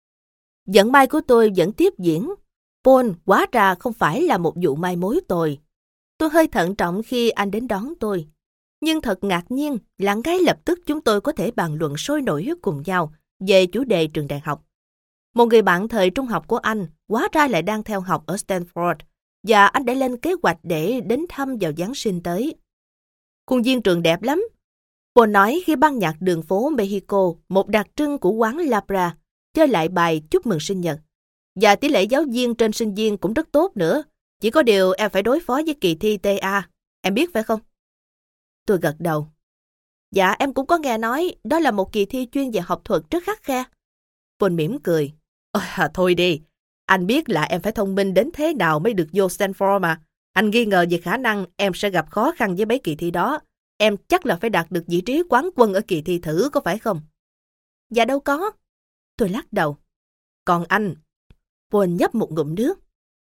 Vận may của tôi vẫn tiếp diễn. Paul hóa ra không phải là một vụ mai mối tồi. Tôi hơi thận trọng khi anh đến đón tôi. Nhưng thật ngạc nhiên là ngay lập tức chúng tôi có thể bàn luận sôi nổi cùng nhau về chủ đề trường đại học. Một người bạn thời trung học của anh hóa ra lại đang theo học ở Stanford, và anh đã lên kế hoạch để đến thăm vào Giáng sinh tới. Khuôn viên trường đẹp lắm. Paul nói khi ban nhạc đường phố Mexico, một đặc trưng của quán Labra, chơi lại bài chúc mừng sinh nhật. Và tỷ lệ giáo viên trên sinh viên cũng rất tốt nữa. Chỉ có điều em phải đối phó với kỳ thi tê a. Em biết phải không? Tôi gật đầu. Dạ, em cũng có nghe nói đó là một kỳ thi chuyên về học thuật rất khắt khe. Paul mỉm cười. Ôi, à, thôi đi. Anh biết là em phải thông minh đến thế nào mới được vô Stanford mà. Anh nghi ngờ về khả năng em sẽ gặp khó khăn với mấy kỳ thi đó. Em chắc là phải đạt được vị trí quán quân ở kỳ thi thử, có phải không? Dạ đâu có. Tôi lắc đầu. Còn anh? Paul nhấp một ngụm nước.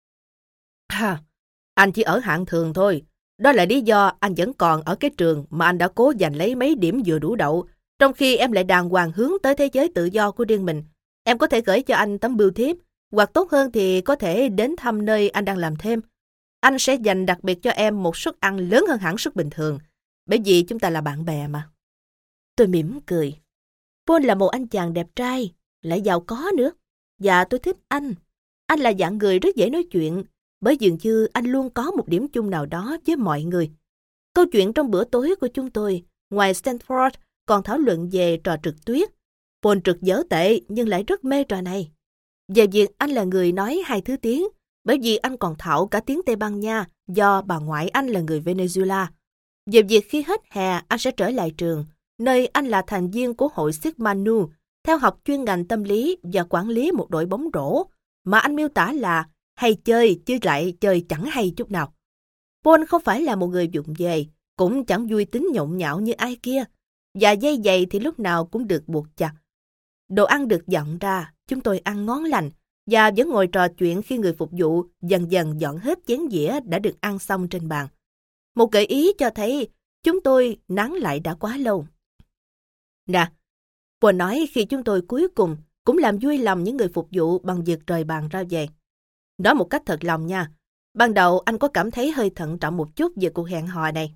À, anh chỉ ở hạng thường thôi. Đó là lý do anh vẫn còn ở cái trường mà anh đã cố giành lấy mấy điểm vừa đủ đậu, trong khi em lại đàng hoàng hướng tới thế giới tự do của riêng mình. Em có thể gửi cho anh tấm bưu thiếp, hoặc tốt hơn thì có thể đến thăm nơi anh đang làm thêm. Anh sẽ dành đặc biệt cho em một suất ăn lớn hơn hẳn suất bình thường, bởi vì chúng ta là bạn bè mà. Tôi mỉm cười. Paul là một anh chàng đẹp trai, lại giàu có nữa. Và tôi thích anh. Anh là dạng người rất dễ nói chuyện, bởi dường như anh luôn có một điểm chung nào đó với mọi người. Câu chuyện trong bữa tối của chúng tôi, ngoài Stanford, còn thảo luận về trò trượt tuyết. Paul trượt dở tệ nhưng lại rất mê trò này. Về việc anh là người nói hai thứ tiếng, bởi vì anh còn thạo cả tiếng Tây Ban Nha do bà ngoại anh là người Venezuela. Về việc khi hết hè anh sẽ trở lại trường, nơi anh là thành viên của hội Sigma Nu, theo học chuyên ngành tâm lý và quản lý một đội bóng rổ, mà anh miêu tả là hay chơi chứ lại chơi chẳng hay chút nào. Paul không phải là một người vụng về, cũng chẳng vui tính nhộn nhạo như ai kia, và dây giày thì lúc nào cũng được buộc chặt. Đồ ăn được dọn ra, chúng tôi ăn ngon lành, và vẫn ngồi trò chuyện khi người phục vụ dần dần dọn hết chén dĩa đã được ăn xong trên bàn. Một gợi ý cho thấy chúng tôi nán lại đã quá lâu. Nè, Paul nói khi chúng tôi cuối cùng cũng làm vui lòng những người phục vụ bằng việc rời bàn ra về. Nói một cách thật lòng nha, ban đầu anh có cảm thấy hơi thận trọng một chút về cuộc hẹn hò này.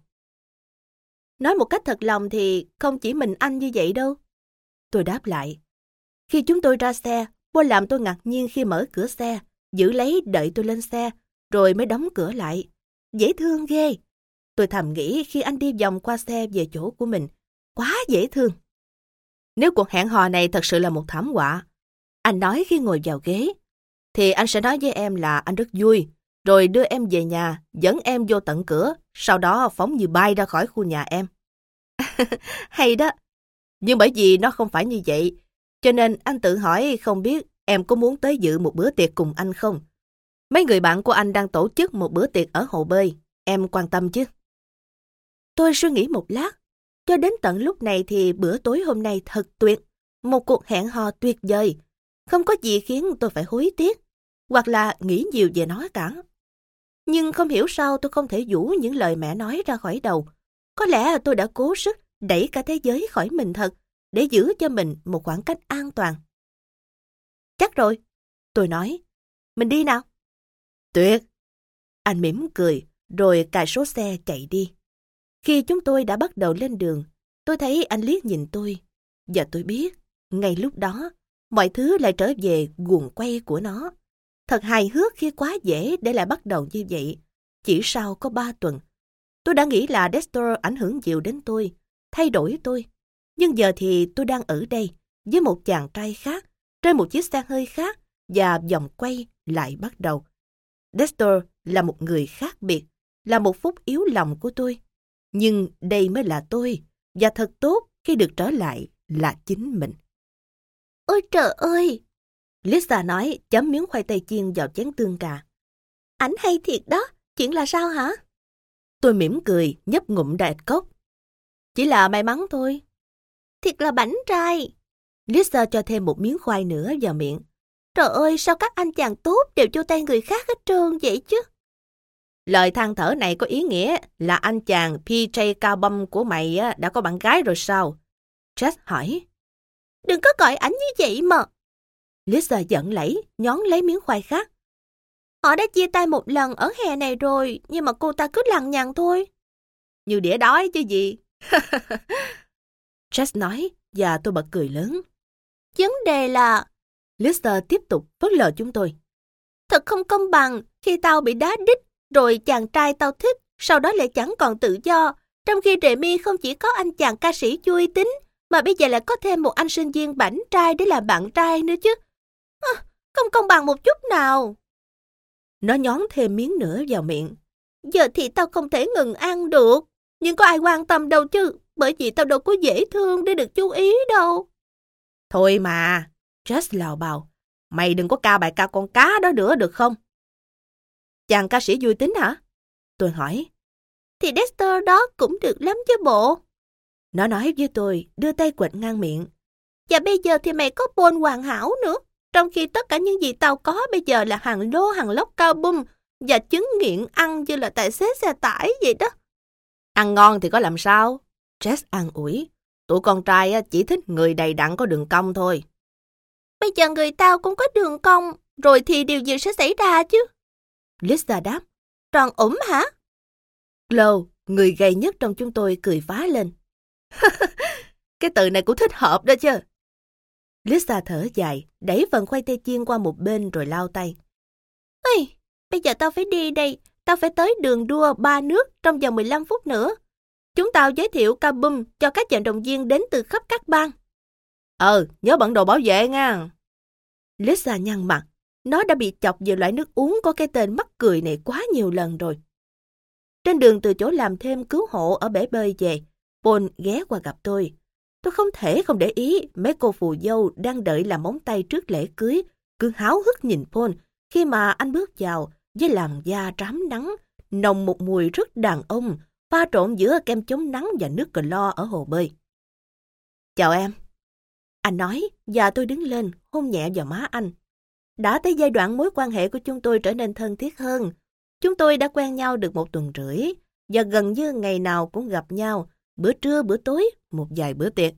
Nói một cách thật lòng thì không chỉ mình anh như vậy đâu. Tôi đáp lại. Khi chúng tôi ra xe, Paul làm tôi ngạc nhiên khi mở cửa xe, giữ lấy đợi tôi lên xe, rồi mới đóng cửa lại. Dễ thương ghê. Tôi thầm nghĩ khi anh đi vòng qua xe về chỗ của mình. Quá dễ thương. Nếu cuộc hẹn hò này thật sự là một thảm họa, anh nói khi ngồi vào ghế, thì anh sẽ nói với em là anh rất vui, rồi đưa em về nhà, dẫn em vô tận cửa, sau đó phóng như bay ra khỏi khu nhà em. Hay đó. Nhưng bởi vì nó không phải như vậy, cho nên anh tự hỏi không biết em có muốn tới dự một bữa tiệc cùng anh không? Mấy người bạn của anh đang tổ chức một bữa tiệc ở hồ bơi, em quan tâm chứ? Tôi suy nghĩ một lát. Cho đến tận lúc này thì bữa tối hôm nay thật tuyệt. Một cuộc hẹn hò tuyệt vời. Không có gì khiến tôi phải hối tiếc, hoặc là nghĩ nhiều về nó cả. Nhưng không hiểu sao tôi không thể rũ những lời mẹ nói ra khỏi đầu. Có lẽ tôi đã cố sức đẩy cả thế giới khỏi mình thật, để giữ cho mình một khoảng cách an toàn. Chắc rồi, tôi nói. Mình đi nào. Tuyệt. Anh mỉm cười, rồi cài số xe chạy đi. Khi chúng tôi đã bắt đầu lên đường, tôi thấy anh liếc nhìn tôi. Và tôi biết, ngay lúc đó, mọi thứ lại trở về guồng quay của nó. Thật hài hước khi quá dễ để lại bắt đầu như vậy. Chỉ sau có ba tuần, tôi đã nghĩ là Dexter ảnh hưởng nhiều đến tôi, thay đổi tôi. Nhưng giờ thì tôi đang ở đây, với một chàng trai khác, trên một chiếc xe hơi khác, và vòng quay lại bắt đầu. Dexter là một người khác biệt, là một phút yếu lòng của tôi. Nhưng đây mới là tôi, và thật tốt khi được trở lại là chính mình. Ôi trời ơi! Lisa nói, chấm miếng khoai tây chiên vào chén tương cà. Ảnh hay thiệt đó, chuyện là sao hả? Tôi mỉm cười, nhấp ngụm Diet Coke. Chỉ là may mắn thôi. Thiệt là bảnh trai. Lisa cho thêm một miếng khoai nữa vào miệng. Trời ơi, sao các anh chàng tốt đều cho tay người khác hết trơn vậy chứ? Lời than thở này có ý nghĩa là anh chàng pê gi Carbom của mày đã có bạn gái rồi sao? Jess hỏi. Đừng có gọi ảnh như vậy mà. Lisa giận lẫy, nhón lấy miếng khoai khác. Họ đã chia tay một lần ở hè này rồi, nhưng mà cô ta cứ lằng nhằng thôi. Như đĩa đói chứ gì. Jess nói, và tôi bật cười lớn. Vấn đề là... Lisa tiếp tục phớt lờ chúng tôi. Thật không công bằng khi tao bị đá đít, rồi chàng trai tao thích, sau đó lại chẳng còn tự do, Trong khi Remy không chỉ có anh chàng ca sĩ chui tính, mà bây giờ lại có thêm một anh sinh viên bảnh trai để làm bạn trai nữa chứ. À, không công bằng một chút nào. Nó nhón thêm miếng nữa vào miệng. Giờ thì tao không thể ngừng ăn được. Nhưng có ai quan tâm đâu chứ, bởi vì tao đâu có dễ thương để được chú ý đâu. Thôi mà, Jess lào bào. Mày đừng có ca bài ca con cá đó nữa được không? Chàng ca sĩ vui tính hả? Tôi hỏi. Thì Dexter đó cũng được lắm chứ bộ. Nó nói với tôi, đưa tay quệt ngang miệng. Và bây giờ thì mày có Paul hoàn hảo nữa. Trong khi tất cả những gì tao có bây giờ là hàng lô hàng lốc cao bum và chứng nghiện ăn như là tài xế xe tải vậy đó. Ăn ngon thì có làm sao? Jess an ủi. Tụi con trai chỉ thích người đầy đặn có đường cong thôi. Bây giờ người tao cũng có đường cong, rồi thì điều gì sẽ xảy ra chứ? Lisa đáp. Tròn ủng hả? Chloe, người gầy nhất trong chúng tôi cười phá lên. Cái từ này cũng thích hợp đó chứ. Lisa thở dài, đẩy phần khoai tây chiên qua một bên rồi lau tay. Ê, bây giờ tao phải đi đây. Tao phải tới đường đua ba nước trong vòng mười lăm phút nữa. Chúng tao giới thiệu Kabum cho các vận động viên đến từ khắp các bang. Ờ, nhớ bận đồ bảo vệ nha. Lisa nhăn mặt. Nó đã bị chọc về loại nước uống có cái tên mắc cười này quá nhiều lần rồi. Trên đường từ chỗ làm thêm cứu hộ ở bể bơi về, Paul ghé qua gặp tôi. Tôi không thể không để ý mấy cô phù dâu đang đợi làm móng tay trước lễ cưới, cứ háo hức nhìn Paul khi mà anh bước vào với làn da rám nắng, nồng một mùi rất đàn ông, pha trộn giữa kem chống nắng và nước clo ở hồ bơi. Chào em. Anh nói, và tôi đứng lên, hôn nhẹ vào má anh. Đã tới giai đoạn mối quan hệ của chúng tôi trở nên thân thiết hơn. Chúng tôi đã quen nhau được một tuần rưỡi, và gần như ngày nào cũng gặp nhau, bữa trưa, bữa tối, một vài bữa tiệc.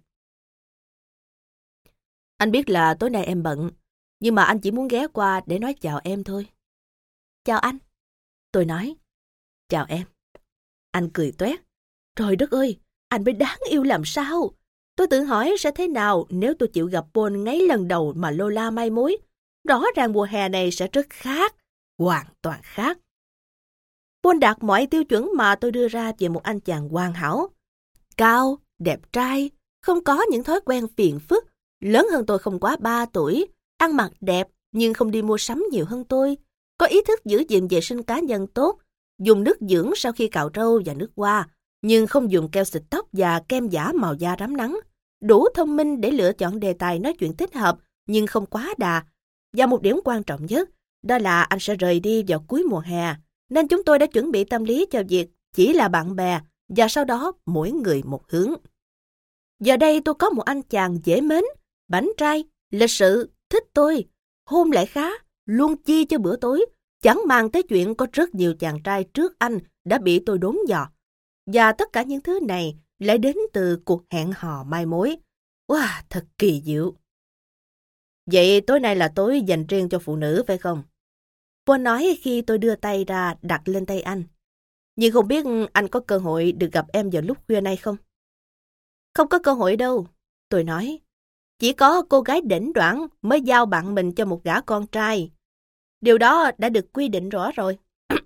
Anh biết là tối nay em bận, nhưng mà anh chỉ muốn ghé qua để nói chào em thôi. Chào anh. Tôi nói. Chào em. Anh cười toét. Trời đất ơi, anh mới đáng yêu làm sao? Tôi tự hỏi sẽ thế nào nếu tôi chịu gặp Paul ngay lần đầu mà Lola mai mối. Rõ ràng mùa hè này sẽ rất khác, hoàn toàn khác. Paul đạt mọi tiêu chuẩn mà tôi đưa ra về một anh chàng hoàn hảo. Cao, đẹp trai, không có những thói quen phiền phức, lớn hơn tôi không quá ba tuổi, ăn mặc đẹp nhưng không đi mua sắm nhiều hơn tôi, có ý thức giữ gìn vệ sinh cá nhân tốt, dùng nước dưỡng sau khi cạo râu và nước hoa, nhưng không dùng keo xịt tóc và kem giả màu da rám nắng. Đủ thông minh để lựa chọn đề tài nói chuyện thích hợp, nhưng không quá đà. Và một điểm quan trọng nhất, đó là anh sẽ rời đi vào cuối mùa hè, nên chúng tôi đã chuẩn bị tâm lý cho việc chỉ là bạn bè, và sau đó mỗi người một hướng. Giờ đây tôi có một anh chàng dễ mến, bảnh trai, lịch sự, thích tôi, hôn lại khá, luôn chi cho bữa tối, chẳng màng tới chuyện có rất nhiều chàng trai trước anh đã bị tôi đốn giò. Và tất cả những thứ này lại đến từ cuộc hẹn hò mai mối. Wow, thật kỳ diệu. Vậy tối nay là tối dành riêng cho phụ nữ phải không? Paul nói khi tôi đưa tay ra đặt lên tay anh. Nhưng không biết anh có cơ hội được gặp em vào lúc khuya nay không? Không có cơ hội đâu, tôi nói. Chỉ có cô gái đỉnh đoản mới giao bạn mình cho một gã con trai. Điều đó đã được quy định rõ rồi.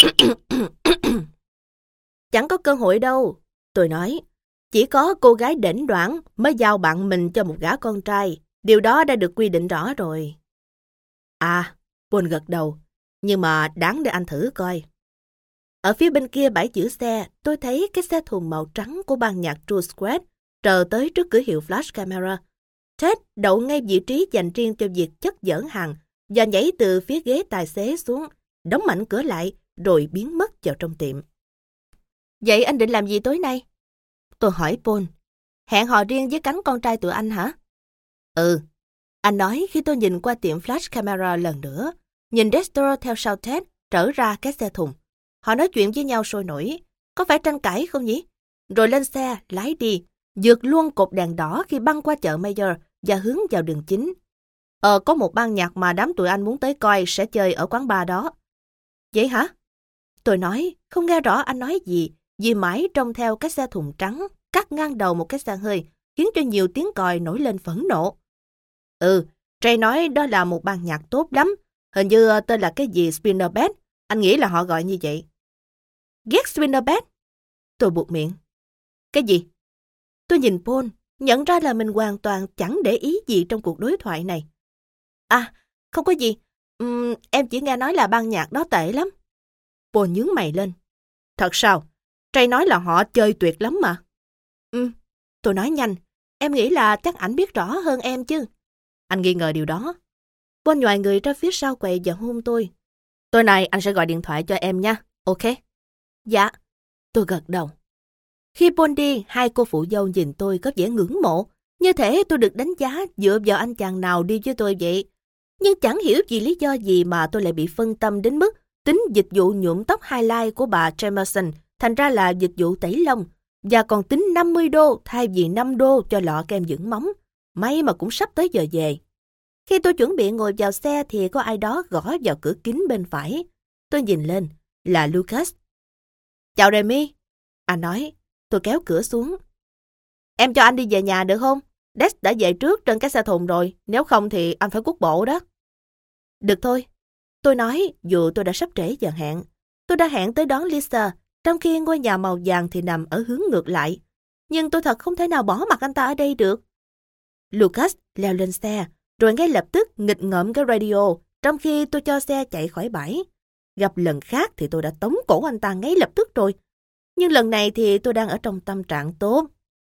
Chẳng có cơ hội đâu, tôi nói. Chỉ có cô gái đỉnh đoản mới giao bạn mình cho một gã con trai. Điều đó đã được quy định rõ rồi. À, Paul gật đầu. Nhưng mà đáng để anh thử coi. Ở phía bên kia bãi giữ xe, tôi thấy cái xe thùng màu trắng của ban nhạc True Squad chờ tới trước cửa hiệu Flash Camera. Ted đậu ngay vị trí dành riêng cho việc chất dỡ hàng và nhảy từ phía ghế tài xế xuống, đóng mạnh cửa lại rồi biến mất vào trong tiệm. Vậy anh định làm gì tối nay? Tôi hỏi Paul. Hẹn hò riêng với cánh con trai tụi anh hả? Ừ. Anh nói khi tôi nhìn qua tiệm Flash Camera lần nữa, nhìn Dexter theo sau Ted trở ra cái xe thùng. Họ nói chuyện với nhau sôi nổi. Có phải tranh cãi không nhỉ? Rồi lên xe, lái đi, vượt luôn cột đèn đỏ khi băng qua chợ Mayer và hướng vào đường chính. Ờ, có một ban nhạc mà đám tụi anh muốn tới coi sẽ chơi ở quán bar đó. Vậy hả? Tôi nói, không nghe rõ anh nói gì, vì mãi trông theo cái xe thùng trắng, cắt ngang đầu một cái xe hơi, khiến cho nhiều tiếng còi nổi lên phẫn nộ. Ừ, Trey nói đó là một ban nhạc tốt lắm, hình như tên là cái gì Spinner Band, anh nghĩ là họ gọi như vậy. Ghét Spinner Band? Tôi buột miệng. Cái gì? Tôi nhìn Paul, nhận ra là mình hoàn toàn chẳng để ý gì trong cuộc đối thoại này. À, không có gì. Uhm, em chỉ nghe nói là ban nhạc đó tệ lắm. Paul nhướng mày lên. Thật sao? Trey nói là họ chơi tuyệt lắm mà. Ừ, tôi nói nhanh. Em nghĩ là chắc ảnh biết rõ hơn em chứ. Anh nghi ngờ điều đó. Paul nhoài người ra phía sau quầy và hôn tôi. Tối nay anh sẽ gọi điện thoại cho em nha, ok? Dạ. Tôi gật đầu. Khi Paul đi, hai cô phụ dâu nhìn tôi có vẻ ngưỡng mộ. Như thể tôi được đánh giá dựa vào anh chàng nào đi với tôi vậy. Nhưng chẳng hiểu vì lý do gì mà tôi lại bị phân tâm đến mức tính dịch vụ nhuộm tóc highlight của bà Jamerson thành ra là dịch vụ tẩy lông, và còn tính năm mươi đô thay vì năm đô cho lọ kem dưỡng móng. May mà cũng sắp tới giờ về. Khi tôi chuẩn bị ngồi vào xe thì có ai đó gõ vào cửa kính bên phải. Tôi nhìn lên, là Lucas. Chào Remy, anh nói. Tôi kéo cửa xuống. Em cho anh đi về nhà được không? Dex đã về trước trên cái xe thùng rồi, nếu không thì anh phải quốc bộ đó. Được thôi, tôi nói dù tôi đã sắp trễ giờ hẹn. Tôi đã hẹn tới đón Lisa, trong khi ngôi nhà màu vàng thì nằm ở hướng ngược lại. Nhưng tôi thật không thể nào bỏ mặc anh ta ở đây được. Lucas leo lên xe, rồi ngay lập tức nghịch ngợm cái radio, trong khi tôi cho xe chạy khỏi bãi. Gặp lần khác thì tôi đã tống cổ anh ta ngay lập tức rồi. Nhưng lần này thì tôi đang ở trong tâm trạng tốt.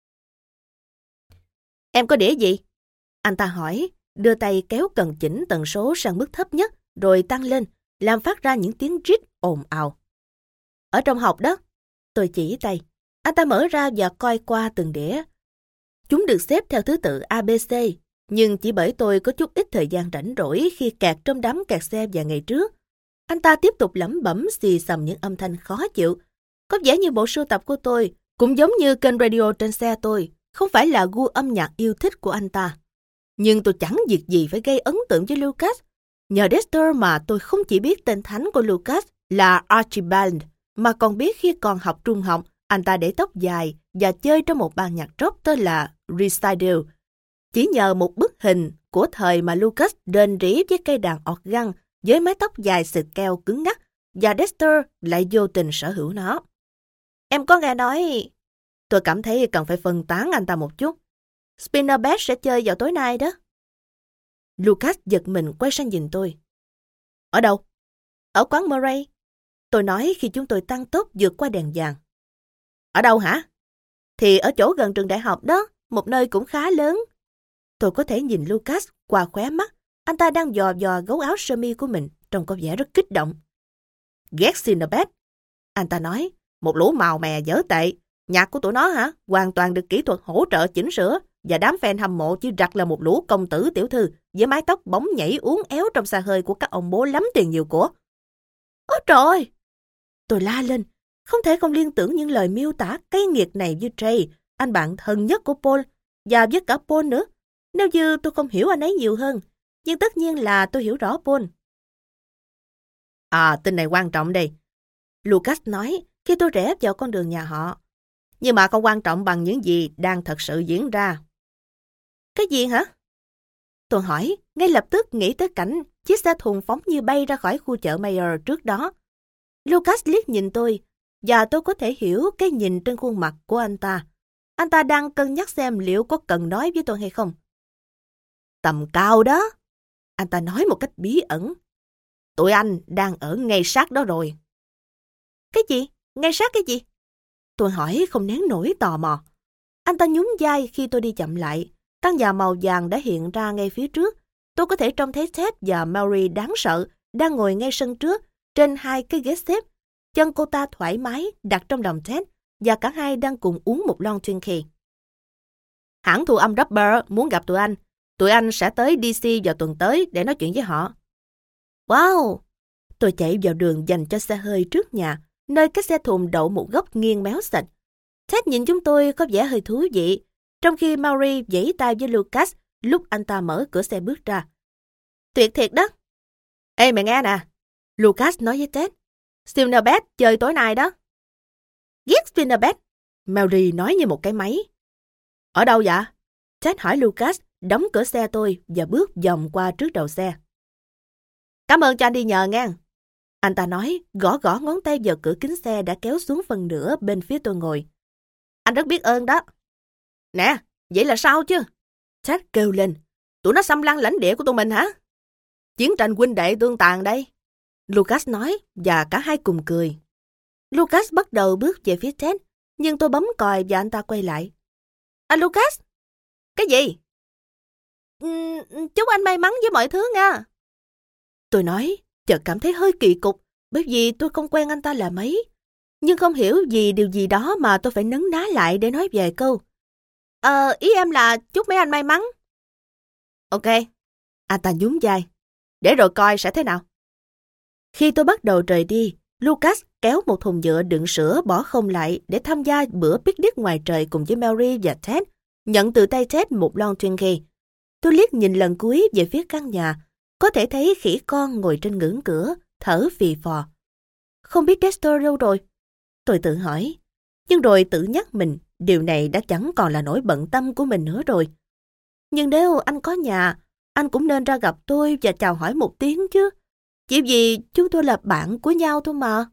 Em có đĩa gì? Anh ta hỏi, đưa tay kéo cần chỉnh tần số sang mức thấp nhất, rồi tăng lên, làm phát ra những tiếng rít ồn ào. Ở trong hộp đó, tôi chỉ tay. Anh ta mở ra và coi qua từng đĩa. Chúng được xếp theo thứ tự a bê xê, nhưng chỉ bởi tôi có chút ít thời gian rảnh rỗi khi kẹt trong đám kẹt xe vài ngày trước. Anh ta tiếp tục lẩm bẩm xì xầm những âm thanh khó chịu. Có vẻ như bộ sưu tập của tôi, cũng giống như kênh radio trên xe tôi, không phải là gu âm nhạc yêu thích của anh ta. Nhưng tôi chẳng việc gì phải gây ấn tượng với Lucas. Nhờ Dexter mà tôi không chỉ biết tên thánh của Lucas là Archibald, mà còn biết khi còn học trung học, anh ta để tóc dài và chơi trong một ban nhạc rock tên là Recital. Chỉ nhờ một bức hình của thời mà Lucas rền rĩ với cây đàn organ với mái tóc dài xịt keo cứng ngắc, và Dexter lại vô tình sở hữu nó. Em có nghe nói... Tôi cảm thấy cần phải phân tán anh ta một chút. Spinnerbed sẽ chơi vào tối nay đó. Lucas giật mình quay sang nhìn tôi. Ở đâu? Ở quán Murray. Tôi nói khi chúng tôi tăng tốc vượt qua đèn vàng. Ở đâu hả? Thì ở chỗ gần trường đại học đó, một nơi cũng khá lớn. Tôi có thể nhìn Lucas qua khóe mắt. Anh ta đang dò dò gấu áo sơ mi của mình, trông có vẻ rất kích động. Ghét Spinnerbed. Anh ta nói, một lũ màu mè dở tệ. Nhạc của tụi nó hả? Hoàn toàn được kỹ thuật hỗ trợ chỉnh sửa, và đám fan hâm mộ chỉ rặt là một lũ công tử tiểu thư với mái tóc bóng nhảy uốn éo trong xa hơi của các ông bố lắm tiền nhiều của. Ôi trời! Tôi la lên, không thể không liên tưởng những lời miêu tả cay nghiệt này với Trey, anh bạn thân nhất của Paul, và với cả Paul nữa. Nếu như tôi không hiểu anh ấy nhiều hơn, nhưng tất nhiên là tôi hiểu rõ Paul. À, tin này quan trọng đây. Lucas nói khi tôi rẽ vào con đường nhà họ. Nhưng mà không quan trọng bằng những gì đang thật sự diễn ra. Cái gì hả? Tôi hỏi, ngay lập tức nghĩ tới cảnh chiếc xe thùng phóng như bay ra khỏi khu chợ Mayer trước đó. Lucas liếc nhìn tôi, và tôi có thể hiểu cái nhìn trên khuôn mặt của anh ta. Anh ta đang cân nhắc xem liệu có cần nói với tôi hay không. Tầm cao đó. Anh ta nói một cách bí ẩn. Tụi anh đang ở ngay sát đó rồi. Cái gì? Ngay sát cái gì? Tôi hỏi không nén nổi tò mò. Anh ta nhún vai khi tôi đi chậm lại. Căn nhà màu vàng đã hiện ra ngay phía trước. Tôi có thể trông thấy Ted và Mary đáng sợ đang ngồi ngay sân trước trên hai cái ghế xếp. Chân cô ta thoải mái đặt trong lòng Ted, và cả hai đang cùng uống một lon Twinkie. Hãng thu âm Rubber muốn gặp tụi anh. Tụi anh sẽ tới đê xê vào tuần tới để nói chuyện với họ. Wow! Tôi chạy vào đường dành cho xe hơi trước nhà, nơi cái xe thùng đậu một góc nghiêng méo sạch. Ted nhìn chúng tôi có vẻ hơi thú vị, trong khi Maury vẫy tay với Lucas lúc anh ta mở cửa xe bước ra. Tuyệt thiệt đó. Ê mày nghe nè, Lucas nói với Ted. Spinnerbed chơi tối nay đó. Ghét Spinnerbed, Maury nói như một cái máy. Ở đâu vậy? Ted hỏi Lucas, đóng cửa xe tôi và bước vòng qua trước đầu xe. Cảm ơn cho anh đi nhờ nghe. Anh ta nói, gõ gõ ngón tay vào cửa kính xe đã kéo xuống phần nửa bên phía tôi ngồi. Anh rất biết ơn đó. Nè, vậy là sao chứ? Ted kêu lên. Tụi nó xâm lăng lãnh địa của tụi mình hả? Chiến tranh huynh đệ tương tàn đây. Lucas nói và cả hai cùng cười. Lucas bắt đầu bước về phía Ted, nhưng tôi bấm còi và anh ta quay lại. À Lucas? Cái gì? Uhm, chúc anh may mắn với mọi thứ nha. Tôi nói, chợt cảm thấy hơi kỳ cục, bởi vì tôi không quen anh ta là mấy. Nhưng không hiểu vì điều gì đó mà tôi phải nấn ná lại để nói vài câu. Ờ, ý em là chúc mấy anh may mắn. Ok, anh ta nhún vai. Để rồi coi sẽ thế nào. Khi tôi bắt đầu rời đi, Lucas kéo một thùng nhựa đựng sữa bỏ không lại để tham gia bữa picnic ngoài trời cùng với Mary và Ted, nhận từ tay Ted một lon Twinkie. Tôi liếc nhìn lần cuối về phía căn nhà, có thể thấy khỉ con ngồi trên ngưỡng cửa, thở phì phò. Không biết Dexter đâu rồi? Tôi tự hỏi, nhưng rồi tự nhắc mình, điều này đã chẳng còn là nỗi bận tâm của mình nữa rồi. Nhưng nếu anh có nhà, anh cũng nên ra gặp tôi và chào hỏi một tiếng chứ. Chỉ vì chúng tôi là bạn của nhau thôi mà.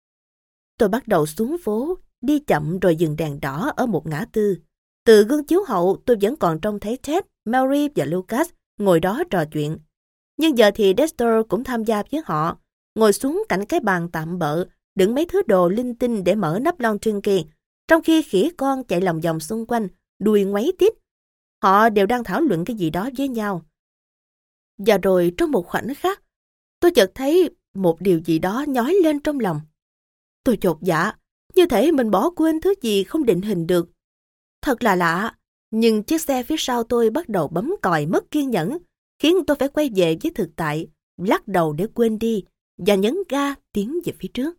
Tôi bắt đầu xuống phố, đi chậm rồi dừng đèn đỏ ở một ngã tư. Từ gương chiếu hậu tôi vẫn còn trông thấy Ted, Mary và Lucas ngồi đó trò chuyện. Nhưng giờ thì Dexter cũng tham gia với họ, ngồi xuống cạnh cái bàn tạm bợ, đựng mấy thứ đồ linh tinh để mở nắp lon Twinkie, trong khi khỉ con chạy lòng vòng xung quanh, đuôi ngoáy tít. Họ đều đang thảo luận cái gì đó với nhau. Và rồi trong một khoảnh khắc, tôi chợt thấy một điều gì đó nhói lên trong lòng. Tôi chột dạ, như thể mình bỏ quên thứ gì không định hình được. Thật là lạ, nhưng chiếc xe phía sau tôi bắt đầu bấm còi mất kiên nhẫn, khiến tôi phải quay về với thực tại, lắc đầu để quên đi và nhấn ga tiến về phía trước.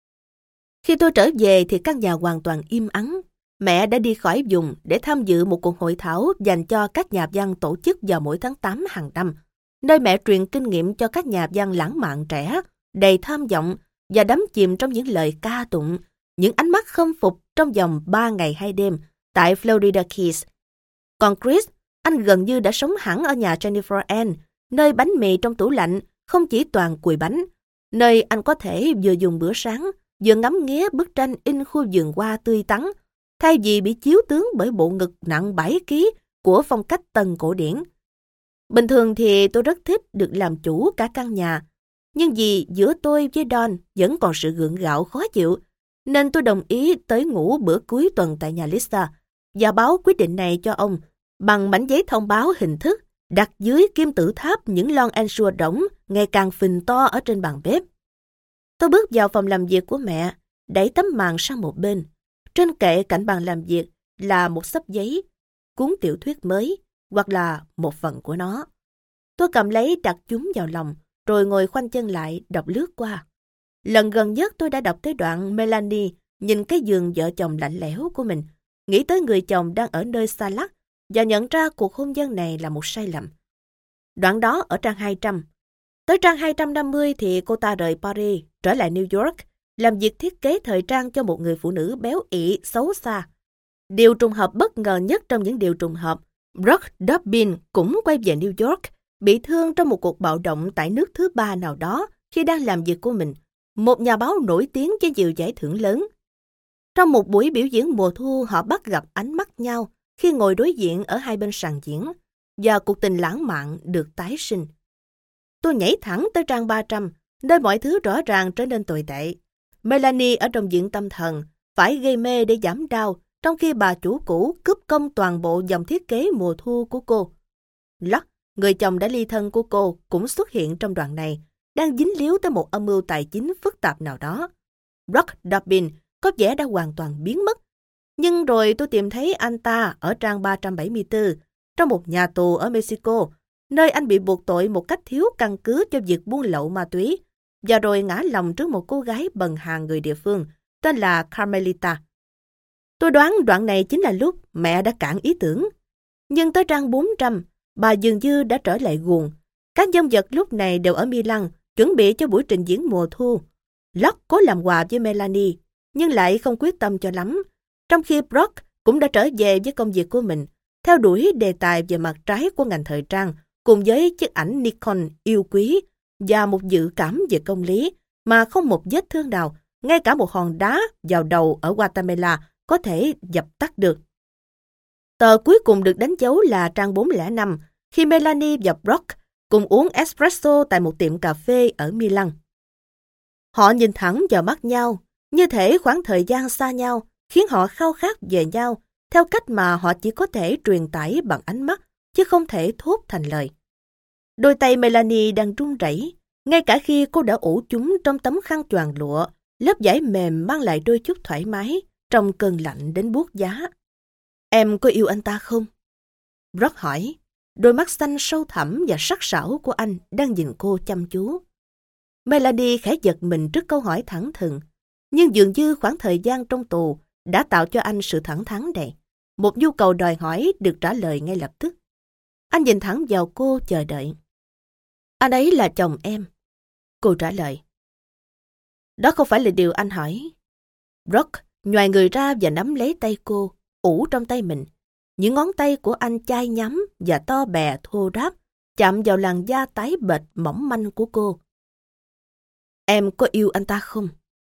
Khi tôi trở về thì căn nhà hoàn toàn im ắng. Mẹ đã đi khỏi vùng để tham dự một cuộc hội thảo dành cho các nhà văn tổ chức vào mỗi tháng tám hàng năm, nơi mẹ truyền kinh nghiệm cho các nhà văn lãng mạn trẻ, đầy tham vọng và đắm chìm trong những lời ca tụng, những ánh mắt khâm phục trong vòng ba ngày hai đêm tại Florida Keys. Còn Chris, anh gần như đã sống hẳn ở nhà Jennifer Ann, nơi bánh mì trong tủ lạnh không chỉ toàn cùi bánh, nơi anh có thể vừa dùng bữa sáng, vừa ngắm nghía bức tranh in khu vườn hoa tươi tắn, thay vì bị chiếu tướng bởi bộ ngực nặng bảy ki lô gam của phong cách tân cổ điển. Bình thường thì tôi rất thích được làm chủ cả căn nhà, nhưng vì giữa tôi với Don vẫn còn sự gượng gạo khó chịu, nên tôi đồng ý tới ngủ bữa cuối tuần tại nhà Lisa và báo quyết định này cho ông bằng mảnh giấy thông báo hình thức đặt dưới kim tự tháp những lon ensure đóng ngày càng phình to ở trên bàn bếp. Tôi bước vào phòng làm việc của mẹ, đẩy tấm màn sang một bên. Trên kệ cạnh bàn làm việc là một xấp giấy, cuốn tiểu thuyết mới, hoặc là một phần của nó. Tôi cầm lấy đặt chúng vào lòng, rồi ngồi khoanh chân lại đọc lướt qua. Lần gần nhất tôi đã đọc tới đoạn Melanie nhìn cái giường vợ chồng lạnh lẽo của mình, nghĩ tới người chồng đang ở nơi xa lắc và nhận ra cuộc hôn nhân này là một sai lầm. Đoạn đó ở trang hai trăm. Tới trang hai trăm năm mươi thì cô ta rời Paris, trở lại New York, làm việc thiết kế thời trang cho một người phụ nữ béo ị, xấu xa. Điều trùng hợp bất ngờ nhất trong những điều trùng hợp, Brock Dobbin cũng quay về New York, bị thương trong một cuộc bạo động tại nước thứ ba nào đó khi đang làm việc của mình, một nhà báo nổi tiếng với nhiều giải thưởng lớn. Trong một buổi biểu diễn mùa thu, họ bắt gặp ánh mắt nhau khi ngồi đối diện ở hai bên sàn diễn, và cuộc tình lãng mạn được tái sinh. Tôi nhảy thẳng tới trang ba trăm, nơi mọi thứ rõ ràng trở nên tồi tệ. Melanie ở trong viện tâm thần, phải gây mê để giảm đau, trong khi bà chủ cũ cướp công toàn bộ dòng thiết kế mùa thu của cô. Locke, người chồng đã ly thân của cô, cũng xuất hiện trong đoạn này, đang dính líu tới một âm mưu tài chính phức tạp nào đó. Brock Dobbin có vẻ đã hoàn toàn biến mất. Nhưng rồi tôi tìm thấy anh ta ở trang ba trăm bảy mươi tư, trong một nhà tù ở Mexico, nơi anh bị buộc tội một cách thiếu căn cứ cho việc buôn lậu ma túy, và rồi ngã lòng trước một cô gái bần hàn người địa phương, tên là Carmelita. Tôi đoán đoạn này chính là lúc mẹ đã cạn ý tưởng. Nhưng tới trang bốn trăm, bà dường như đã trở lại guồng. Các nhân vật lúc này đều ở Milan, chuẩn bị cho buổi trình diễn mùa thu. Locke cố làm quà với Melanie, nhưng lại không quyết tâm cho lắm. Trong khi Brock cũng đã trở về với công việc của mình, theo đuổi đề tài về mặt trái của ngành thời trang, cùng với chiếc ảnh Nikon yêu quý và một dự cảm về công lý mà không một vết thương nào, ngay cả một hòn đá vào đầu ở Guatemala có thể dập tắt được. Tờ cuối cùng được đánh dấu là trang bốn không năm, khi Melanie và Brock cùng uống espresso tại một tiệm cà phê ở Milan. Họ nhìn thẳng vào mắt nhau, như thể khoảng thời gian xa nhau khiến họ khao khát về nhau theo cách mà họ chỉ có thể truyền tải bằng ánh mắt, chứ không thể thốt thành lời. Đôi tay Melanie đang run rẩy, ngay cả khi cô đã ủ chúng trong tấm khăn choàng lụa, lớp vải mềm mang lại đôi chút thoải mái trong cơn lạnh đến buốt giá. Em có yêu anh ta không? Brock hỏi. Đôi mắt xanh sâu thẳm và sắc sảo của anh đang nhìn cô chăm chú. Melanie khẽ giật mình trước câu hỏi thẳng thừng, nhưng dường như khoảng thời gian trong tù đã tạo cho anh sự thẳng thắn này. Một nhu cầu đòi hỏi được trả lời ngay lập tức. Anh nhìn thẳng vào cô chờ đợi. Anh ấy là chồng em. Cô trả lời. Đó không phải là điều anh hỏi. Brock nhoài người ra và nắm lấy tay cô, ủ trong tay mình. Những ngón tay của anh chai nhắm và to bè thô ráp, chạm vào làn da tái bệch mỏng manh của cô. Em có yêu anh ta không?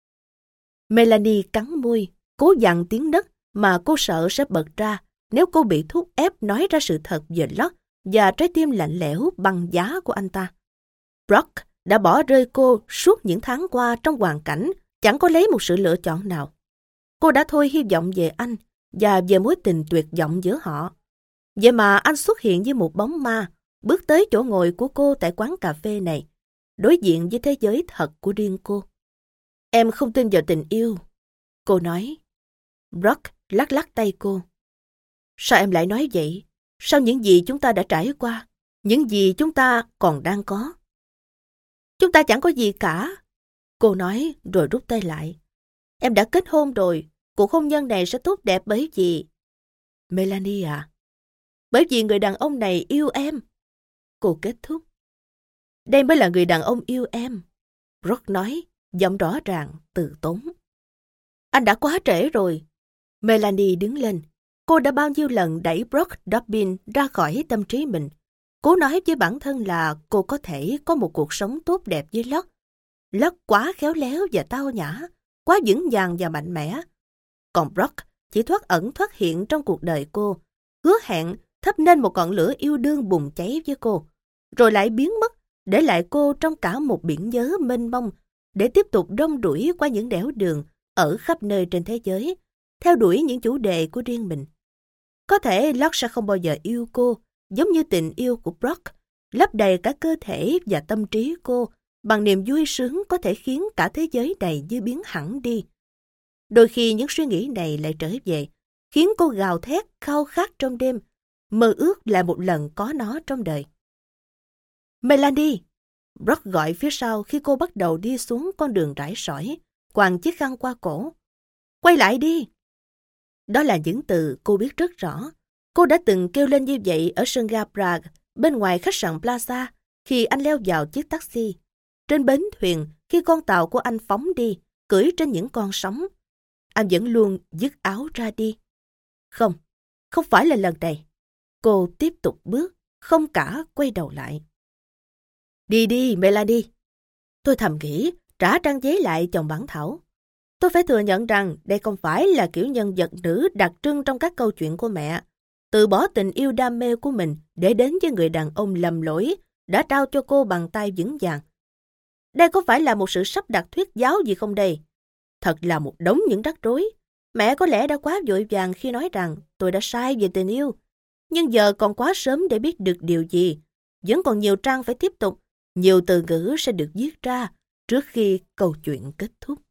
Melanie cắn môi, cố dằn tiếng nấc mà cô sợ sẽ bật ra nếu cô bị thúc ép nói ra sự thật về Locke và trái tim lạnh lẽo băng giá của anh ta. Brock đã bỏ rơi cô suốt những tháng qua trong hoàn cảnh chẳng có lấy một sự lựa chọn nào. Cô đã thôi hy vọng về anh và về mối tình tuyệt vọng giữa họ. Vậy mà anh xuất hiện như một bóng ma, bước tới chỗ ngồi của cô tại quán cà phê này, đối diện với thế giới thật của riêng cô. Em không tin vào tình yêu, cô nói. Brock lắc lắc tay cô. Sao em lại nói vậy? Sau những gì chúng ta đã trải qua, những gì chúng ta còn đang có? Chúng ta chẳng có gì cả, cô nói rồi rút tay lại. Em đã kết hôn rồi, cuộc hôn nhân này sẽ tốt đẹp bởi vì... Melanie à? Bởi vì người đàn ông này yêu em. Cô kết thúc. Đây mới là người đàn ông yêu em, Brock nói, giọng rõ ràng, từ tốn. Anh đã quá trễ rồi. Melanie đứng lên. Cô đã bao nhiêu lần đẩy Brock Dobbin ra khỏi tâm trí mình. Cố nói với bản thân là cô có thể có một cuộc sống tốt đẹp với Locke. Locke quá khéo léo và tao nhã, quá vững vàng và mạnh mẽ. Còn Brock chỉ thoát ẩn thoát hiện trong cuộc đời cô, hứa hẹn thắp nên một ngọn lửa yêu đương bùng cháy với cô, rồi lại biến mất, để lại cô trong cả một biển nhớ mênh mông, để tiếp tục rong ruổi qua những nẻo đường ở khắp nơi trên thế giới, theo đuổi những chủ đề của riêng mình. Có thể Locke sẽ không bao giờ yêu cô, giống như tình yêu của Brock, lấp đầy cả cơ thể và tâm trí cô bằng niềm vui sướng có thể khiến cả thế giới này như biến hẳn đi. Đôi khi những suy nghĩ này lại trở về, khiến cô gào thét khao khát trong đêm, mơ ước lại một lần có nó trong đời. Melanie! Brock gọi phía sau khi cô bắt đầu đi xuống con đường rải sỏi, quàng chiếc khăn qua cổ. Quay lại đi! Đó là những từ cô biết rất rõ. Cô đã từng kêu lên như vậy ở sân ga Prague, bên ngoài khách sạn Plaza, khi anh leo vào chiếc taxi. Trên bến thuyền, khi con tàu của anh phóng đi, cưỡi trên những con sóng. Anh vẫn luôn dứt áo ra đi. Không, không phải là lần này. Cô tiếp tục bước, không cả quay đầu lại. Đi đi, Melanie. Tôi thầm nghĩ, trả trang giấy lại chồng bản thảo. Tôi phải thừa nhận rằng đây không phải là kiểu nhân vật nữ đặc trưng trong các câu chuyện của mẹ. Từ bỏ tình yêu đam mê của mình để đến với người đàn ông lầm lỗi đã trao cho cô bàn tay vững vàng. Đây có phải là một sự sắp đặt thuyết giáo gì không đây? Thật là một đống những rắc rối. Mẹ có lẽ đã quá vội vàng khi nói rằng tôi đã sai về tình yêu. Nhưng giờ còn quá sớm để biết được điều gì. Vẫn còn nhiều trang phải tiếp tục. Nhiều từ ngữ sẽ được viết ra trước khi câu chuyện kết thúc.